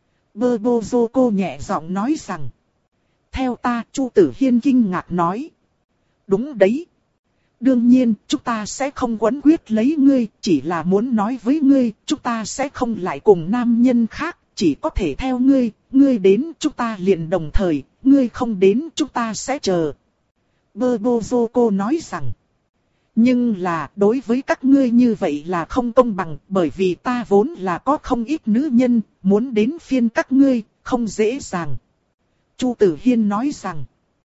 [SPEAKER 1] Bơ bô dô cô nhẹ giọng nói rằng. Theo ta, Chu Tử Hiên kinh ngạc nói. Đúng đấy. Đương nhiên, chúng ta sẽ không quấn quyết lấy ngươi, chỉ là muốn nói với ngươi, chúng ta sẽ không lại cùng nam nhân khác, chỉ có thể theo ngươi, ngươi đến chúng ta liền đồng thời, ngươi không đến chúng ta sẽ chờ. Bơ bô dô cô nói rằng. Nhưng là, đối với các ngươi như vậy là không công bằng, bởi vì ta vốn là có không ít nữ nhân, muốn đến phiên các ngươi, không dễ dàng. Chu Tử Hiên nói rằng.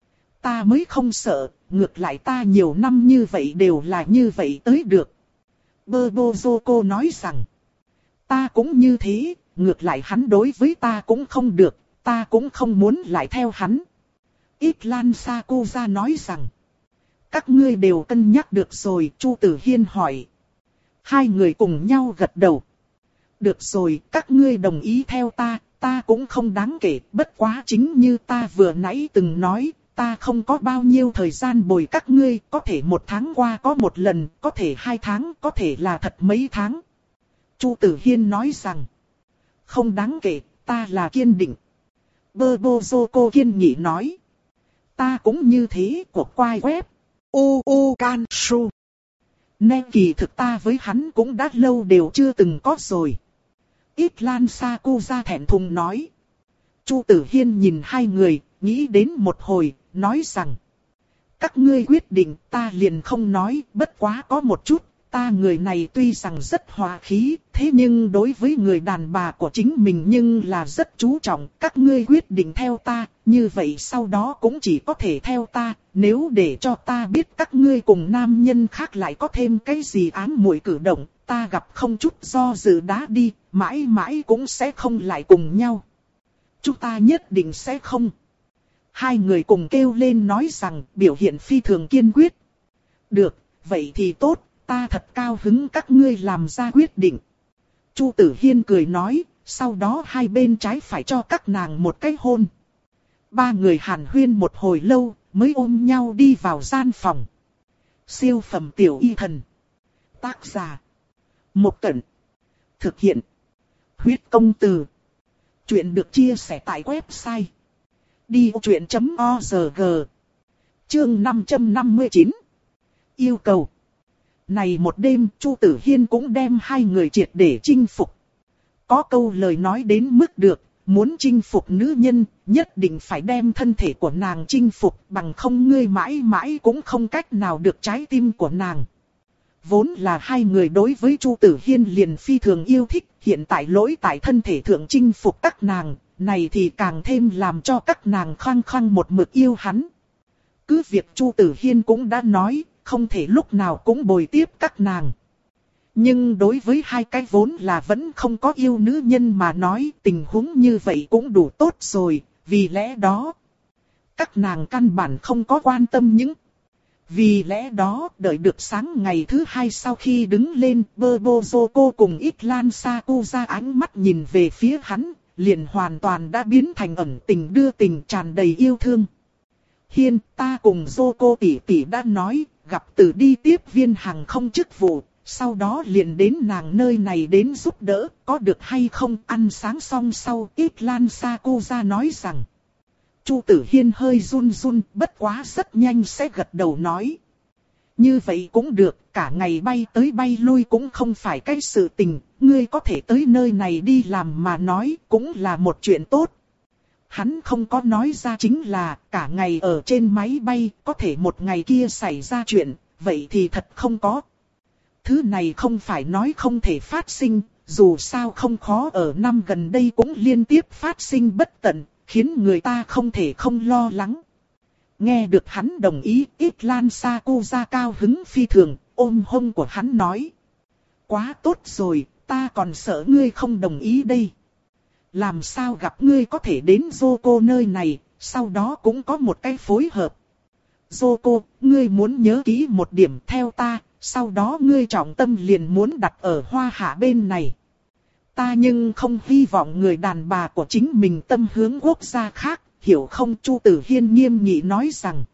[SPEAKER 1] Ta mới không sợ, ngược lại ta nhiều năm như vậy đều là như vậy tới được. Bơ bô dô cô nói rằng. Ta cũng như thế, ngược lại hắn đối với ta cũng không được, ta cũng không muốn lại theo hắn. Ít Lan Sakura nói rằng. Các ngươi đều cân nhắc được rồi, Chu Tử Hiên hỏi. Hai người cùng nhau gật đầu. Được rồi, các ngươi đồng ý theo ta, ta cũng không đáng kể, bất quá chính như ta vừa nãy từng nói, ta không có bao nhiêu thời gian bồi các ngươi, có thể một tháng qua có một lần, có thể hai tháng, có thể là thật mấy tháng. Chu Tử Hiên nói rằng, không đáng kể, ta là kiên định. Bobozoco kiên nghị nói, ta cũng như thế, của quai web, u u kansu. Nên kỳ thực ta với hắn cũng đã lâu đều chưa từng có rồi. Ít Lan Sakura thẹn thùng nói. Chu Tử Hiên nhìn hai người, nghĩ đến một hồi, nói rằng. Các ngươi quyết định ta liền không nói, bất quá có một chút, ta người này tuy rằng rất hòa khí, thế nhưng đối với người đàn bà của chính mình nhưng là rất chú trọng. Các ngươi quyết định theo ta, như vậy sau đó cũng chỉ có thể theo ta, nếu để cho ta biết các ngươi cùng nam nhân khác lại có thêm cái gì ám muội cử động, ta gặp không chút do dự đá đi, mãi mãi cũng sẽ không lại cùng nhau. Chúng ta nhất định sẽ không. Hai người cùng kêu lên nói rằng biểu hiện phi thường kiên quyết. Được, vậy thì tốt, ta thật cao hứng các ngươi làm ra quyết định. Chu Tử Hiên cười nói, sau đó hai bên trái phải cho các nàng một cái hôn. Ba người hàn huyên một hồi lâu, mới ôm nhau đi vào gian phòng. Siêu phẩm tiểu y thần. Tác giả. Một Cẩn. Thực hiện. Huyết công từ. Chuyện được chia sẻ tại website. đi vô chuyện chấm org. Chương năm trăm năm mươi chín. Yêu cầu. Này một đêm, Chu Tử Hiên cũng đem hai người triệt để chinh phục. Có câu lời nói đến mức được, muốn chinh phục nữ nhân, nhất định phải đem thân thể của nàng chinh phục, bằng không ngươi mãi mãi cũng không cách nào được trái tim của nàng. Vốn là hai người đối với Chu Tử Hiên liền phi thường yêu thích, hiện tại lỗi tại thân thể thượng chinh phục các nàng, này thì càng thêm làm cho các nàng khăng khăng một mực yêu hắn. Cứ việc Chu Tử Hiên cũng đã nói, không thể lúc nào cũng bồi tiếp các nàng. Nhưng đối với hai cái vốn là vẫn không có yêu nữ nhân mà nói, tình huống như vậy cũng đủ tốt rồi, vì lẽ đó các nàng căn bản không có quan tâm những. Vì lẽ đó, đợi được sáng ngày thứ hai sau khi đứng lên, Bobozoco cùng Ít Lan Sakura ánh mắt nhìn về phía hắn, liền hoàn toàn đã biến thành ẩn tình đưa tình tràn đầy yêu thương. Hiên, ta cùng Zoco tỷ tỷ đã nói, gặp từ đi tiếp viên hàng không chức vụ, sau đó liền đến nàng nơi này đến giúp đỡ, có được hay không? Ăn sáng xong sau, Ít Lan Sakura nói rằng. Chu Tử Hiên hơi run run, bất quá rất nhanh sẽ gật đầu nói. Như vậy cũng được, cả ngày bay tới bay lui cũng không phải cái sự tình, ngươi có thể tới nơi này đi làm mà nói cũng là một chuyện tốt. Hắn không có nói ra chính là cả ngày ở trên máy bay, có thể một ngày kia xảy ra chuyện, vậy thì thật không có. Thứ này không phải nói không thể phát sinh, dù sao không khó ở năm gần đây cũng liên tiếp phát sinh bất tận, khiến người ta không thể không lo lắng. Nghe được hắn đồng ý, Ít Lan Sakura cao hứng phi thường, ôm hông của hắn nói. Quá tốt rồi, ta còn sợ ngươi không đồng ý đây. Làm sao gặp ngươi có thể đến Zoco nơi này, sau đó cũng có một cái phối hợp. Zoco, ngươi muốn nhớ kỹ một điểm theo ta, sau đó ngươi trọng tâm liền muốn đặt ở Hoa Hạ bên này. Ta nhưng không hy vọng người đàn bà của chính mình tâm hướng quốc gia khác, hiểu không? Chu Tử Hiên nghiêm nghị nói rằng.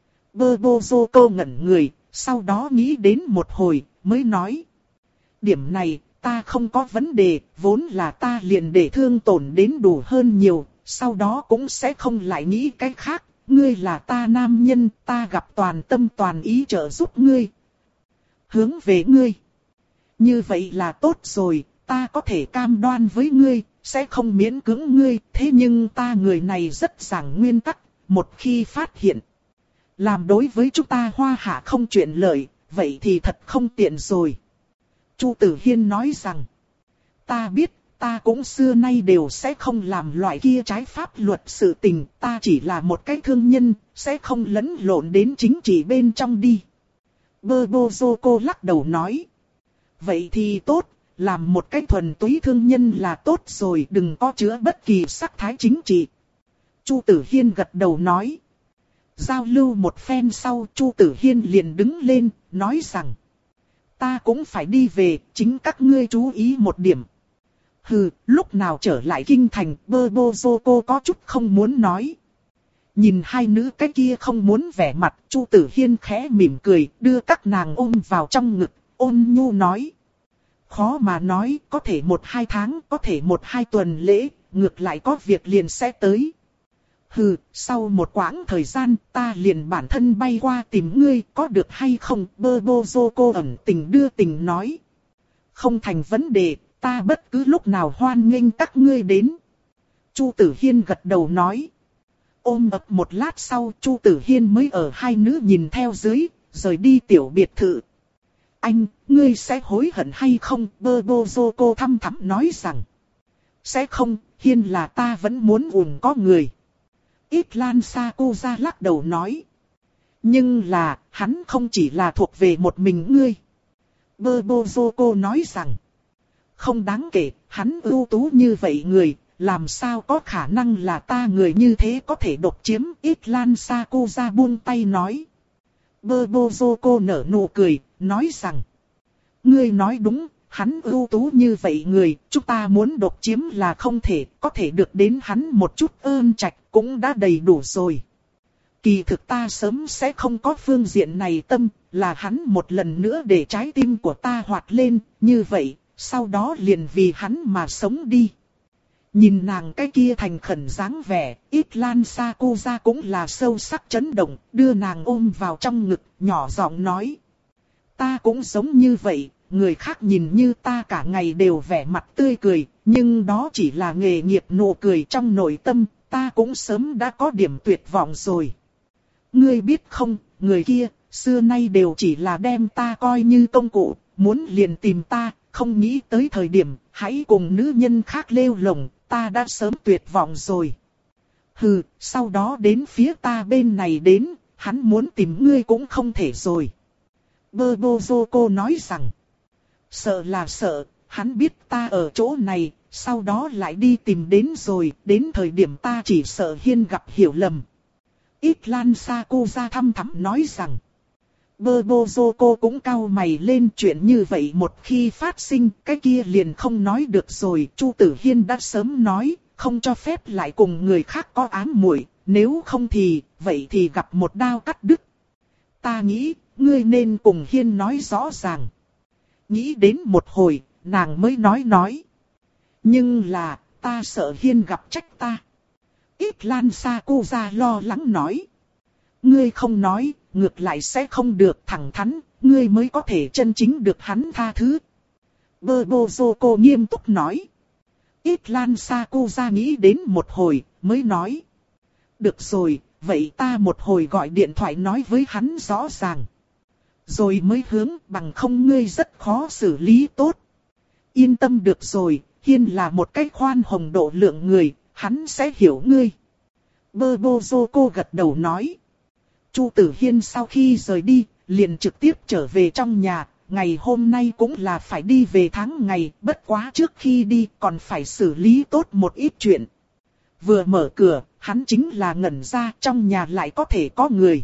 [SPEAKER 1] Bobozoco ngẩn người, sau đó nghĩ đến một hồi, mới nói. Điểm này, ta không có vấn đề, vốn là ta liền để thương tổn đến đủ hơn nhiều, sau đó cũng sẽ không lại nghĩ cái khác. Ngươi là ta nam nhân, ta gặp toàn tâm toàn ý trợ giúp ngươi. Hướng về ngươi. Như vậy là tốt rồi. Ta có thể cam đoan với ngươi, sẽ không miễn cưỡng ngươi, thế nhưng ta người này rất giảng nguyên tắc, một khi phát hiện. Làm đối với chúng ta Hoa Hạ không chuyện lợi, vậy thì thật không tiện rồi. Chu Tử Hiên nói rằng, ta biết, ta cũng xưa nay đều sẽ không làm loại kia trái pháp luật sự tình, ta chỉ là một cái thương nhân, sẽ không lẫn lộn đến chính trị bên trong đi. Bobozoco lắc đầu nói, vậy thì tốt. Làm một cái thuần túy thương nhân là tốt rồi, đừng có chứa bất kỳ sắc thái chính trị. Chu Tử Hiên gật đầu nói. Giao lưu một phen sau, Chu Tử Hiên liền đứng lên, nói rằng. Ta cũng phải đi về, chính các ngươi chú ý một điểm. Hừ, lúc nào trở lại kinh thành, Bơ-bô-dô-cô có chút không muốn nói. Nhìn hai nữ cái kia không muốn vẻ mặt, Chu Tử Hiên khẽ mỉm cười, đưa các nàng ôm vào trong ngực, ôn nhu nói. Khó mà nói, có thể một hai tháng, có thể một hai tuần lễ, ngược lại có việc liền sẽ tới. Hừ, sau một quãng thời gian, ta liền bản thân bay qua tìm ngươi, có được hay không? Bơ-bô-dô-cô ẩn tình đưa tình nói. Không thành vấn đề, ta bất cứ lúc nào hoan nghênh các ngươi đến. Chu Tử Hiên gật đầu nói. Ôm ấp một lát sau, Chu Tử Hiên mới ở hai nữ nhìn theo dưới, rời đi tiểu biệt thự. Anh, ngươi sẽ hối hận hay không? Bơ-bô-dô-cô thăm thẳm nói rằng. Sẽ không, Hiên là ta vẫn muốn ủng có người. Ít Lan Sakuza lắc đầu nói. Nhưng là, hắn không chỉ là thuộc về một mình ngươi. Bơ-bô-dô-cô nói rằng. Không đáng kể, hắn ưu tú như vậy người, làm sao có khả năng là ta người như thế có thể độc chiếm. Ít Lan Sakuza buông tay nói. Bơ-bô-dô-cô nở nụ cười, nói rằng. Ngươi nói đúng, hắn ưu tú như vậy người, chúng ta muốn độc chiếm là không thể, có thể được đến hắn một chút ơn trạch cũng đã đầy đủ rồi. Kỳ thực ta sớm sẽ không có phương diện này tâm, là hắn một lần nữa để trái tim của ta hoạt lên, như vậy, sau đó liền vì hắn mà sống đi. Nhìn nàng cái kia thành khẩn dáng vẻ, Ít Lan Sakuza cũng là sâu sắc chấn động, đưa nàng ôm vào trong ngực, nhỏ giọng nói. Ta cũng giống như vậy, người khác nhìn như ta cả ngày đều vẻ mặt tươi cười, nhưng đó chỉ là nghề nghiệp nụ cười trong nội tâm, ta cũng sớm đã có điểm tuyệt vọng rồi. Ngươi biết không, người kia, xưa nay đều chỉ là đem ta coi như công cụ, muốn liền tìm ta, không nghĩ tới thời điểm, hãy cùng nữ nhân khác lêu lồng, ta đã sớm tuyệt vọng rồi. Hừ, sau đó đến phía ta bên này đến, hắn muốn tìm ngươi cũng không thể rồi. Bơ-bô-dô-cô nói rằng, sợ là sợ, hắn biết ta ở chỗ này, sau đó lại đi tìm đến rồi, đến thời điểm ta chỉ sợ Hiên gặp hiểu lầm. Ít Lan Sakuza thăm thẳm nói rằng, Bơ-bô-dô-cô cũng cau mày lên, chuyện như vậy một khi phát sinh, cái kia liền không nói được rồi. Chu Tử Hiên đã sớm nói, không cho phép lại cùng người khác có ám muội, nếu không thì, vậy thì gặp một đao cắt đứt. Ta nghĩ, ngươi nên cùng Hiên nói rõ ràng. Nghĩ đến một hồi, nàng mới nói nói. Nhưng là, ta sợ Hiên gặp trách ta. Ít Lan Sakuza lo lắng nói. Ngươi không nói, ngược lại sẽ không được thẳng thắn, ngươi mới có thể chân chính được hắn tha thứ. Bơ-bô-dô-cô nghiêm túc nói. Ít Lan Sakuza nghĩ đến một hồi, mới nói. Được rồi, vậy ta một hồi gọi điện thoại nói với hắn rõ ràng. Rồi mới hướng, bằng không ngươi rất khó xử lý tốt. Yên tâm được rồi, Hiên là một cái khoan hồng độ lượng người, hắn sẽ hiểu ngươi. Bơ-bô-dô-cô gật đầu nói. Chu Tử Hiên sau khi rời đi, liền trực tiếp trở về trong nhà, ngày hôm nay cũng là phải đi về tháng ngày, bất quá trước khi đi còn phải xử lý tốt một ít chuyện. Vừa mở cửa, hắn chính là ngẩn ra, trong nhà lại có thể có người.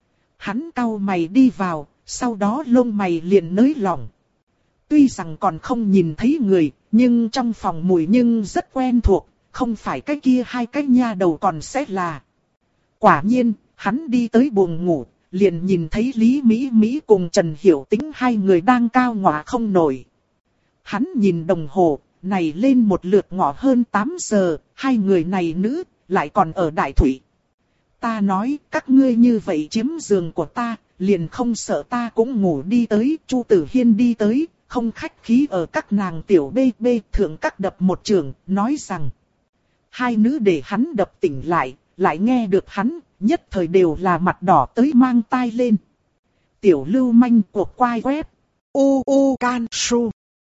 [SPEAKER 1] Hắn cau mày đi vào, sau đó lông mày liền nới lỏng. Tuy rằng còn không nhìn thấy người, nhưng trong phòng mùi nhưng rất quen thuộc, không phải cái kia hai cái nha đầu còn sẽ là. Quả nhiên, hắn đi tới buồng ngủ, liền nhìn thấy Lý Mỹ Mỹ cùng Trần Hiểu Tĩnh hai người đang cao ngọa không nổi. Hắn nhìn đồng hồ, này lên một lượt ngọ hơn tám giờ, hai người này nữ, lại còn ở Đại Thủy. Ta nói, các ngươi như vậy chiếm giường của ta, liền không sợ ta cũng ngủ đi tới. Chu Tử Hiên đi tới, không khách khí ở các nàng tiểu bê bê thượng các đập một trường, nói rằng. Hai nữ để hắn đập tỉnh lại, lại nghe được hắn, nhất thời đều là mặt đỏ tới mang tai lên. Tiểu lưu manh cuộc quay web. U U Can Su.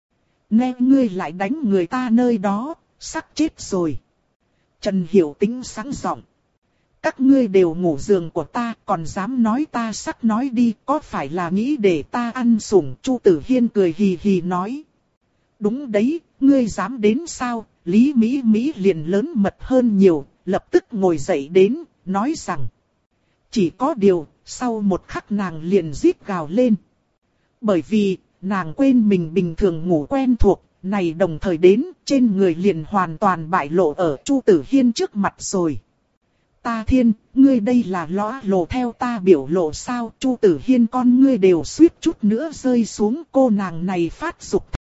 [SPEAKER 1] Nghe ngươi lại đánh người ta nơi đó, sắp chết rồi. Trần Hiểu Tĩnh sáng giọng. Các ngươi đều ngủ giường của ta, còn dám nói ta sắc nói đi, có phải là nghĩ để ta ăn sủng? Chu Tử Hiên cười hì hì nói. Đúng đấy, ngươi dám đến sao? Lý Mỹ Mỹ liền lớn mật hơn nhiều, lập tức ngồi dậy đến, nói rằng. Chỉ có điều, sau một khắc nàng liền rít gào lên. Bởi vì, nàng quên mình bình thường ngủ quen thuộc, này đồng thời đến, trên người liền hoàn toàn bại lộ ở Chu Tử Hiên trước mặt rồi. Ta thiên, ngươi đây là lõa lộ theo ta biểu lộ sao? Chu Tử Hiên con ngươi đều suýt chút nữa rơi xuống, cô nàng này phát dục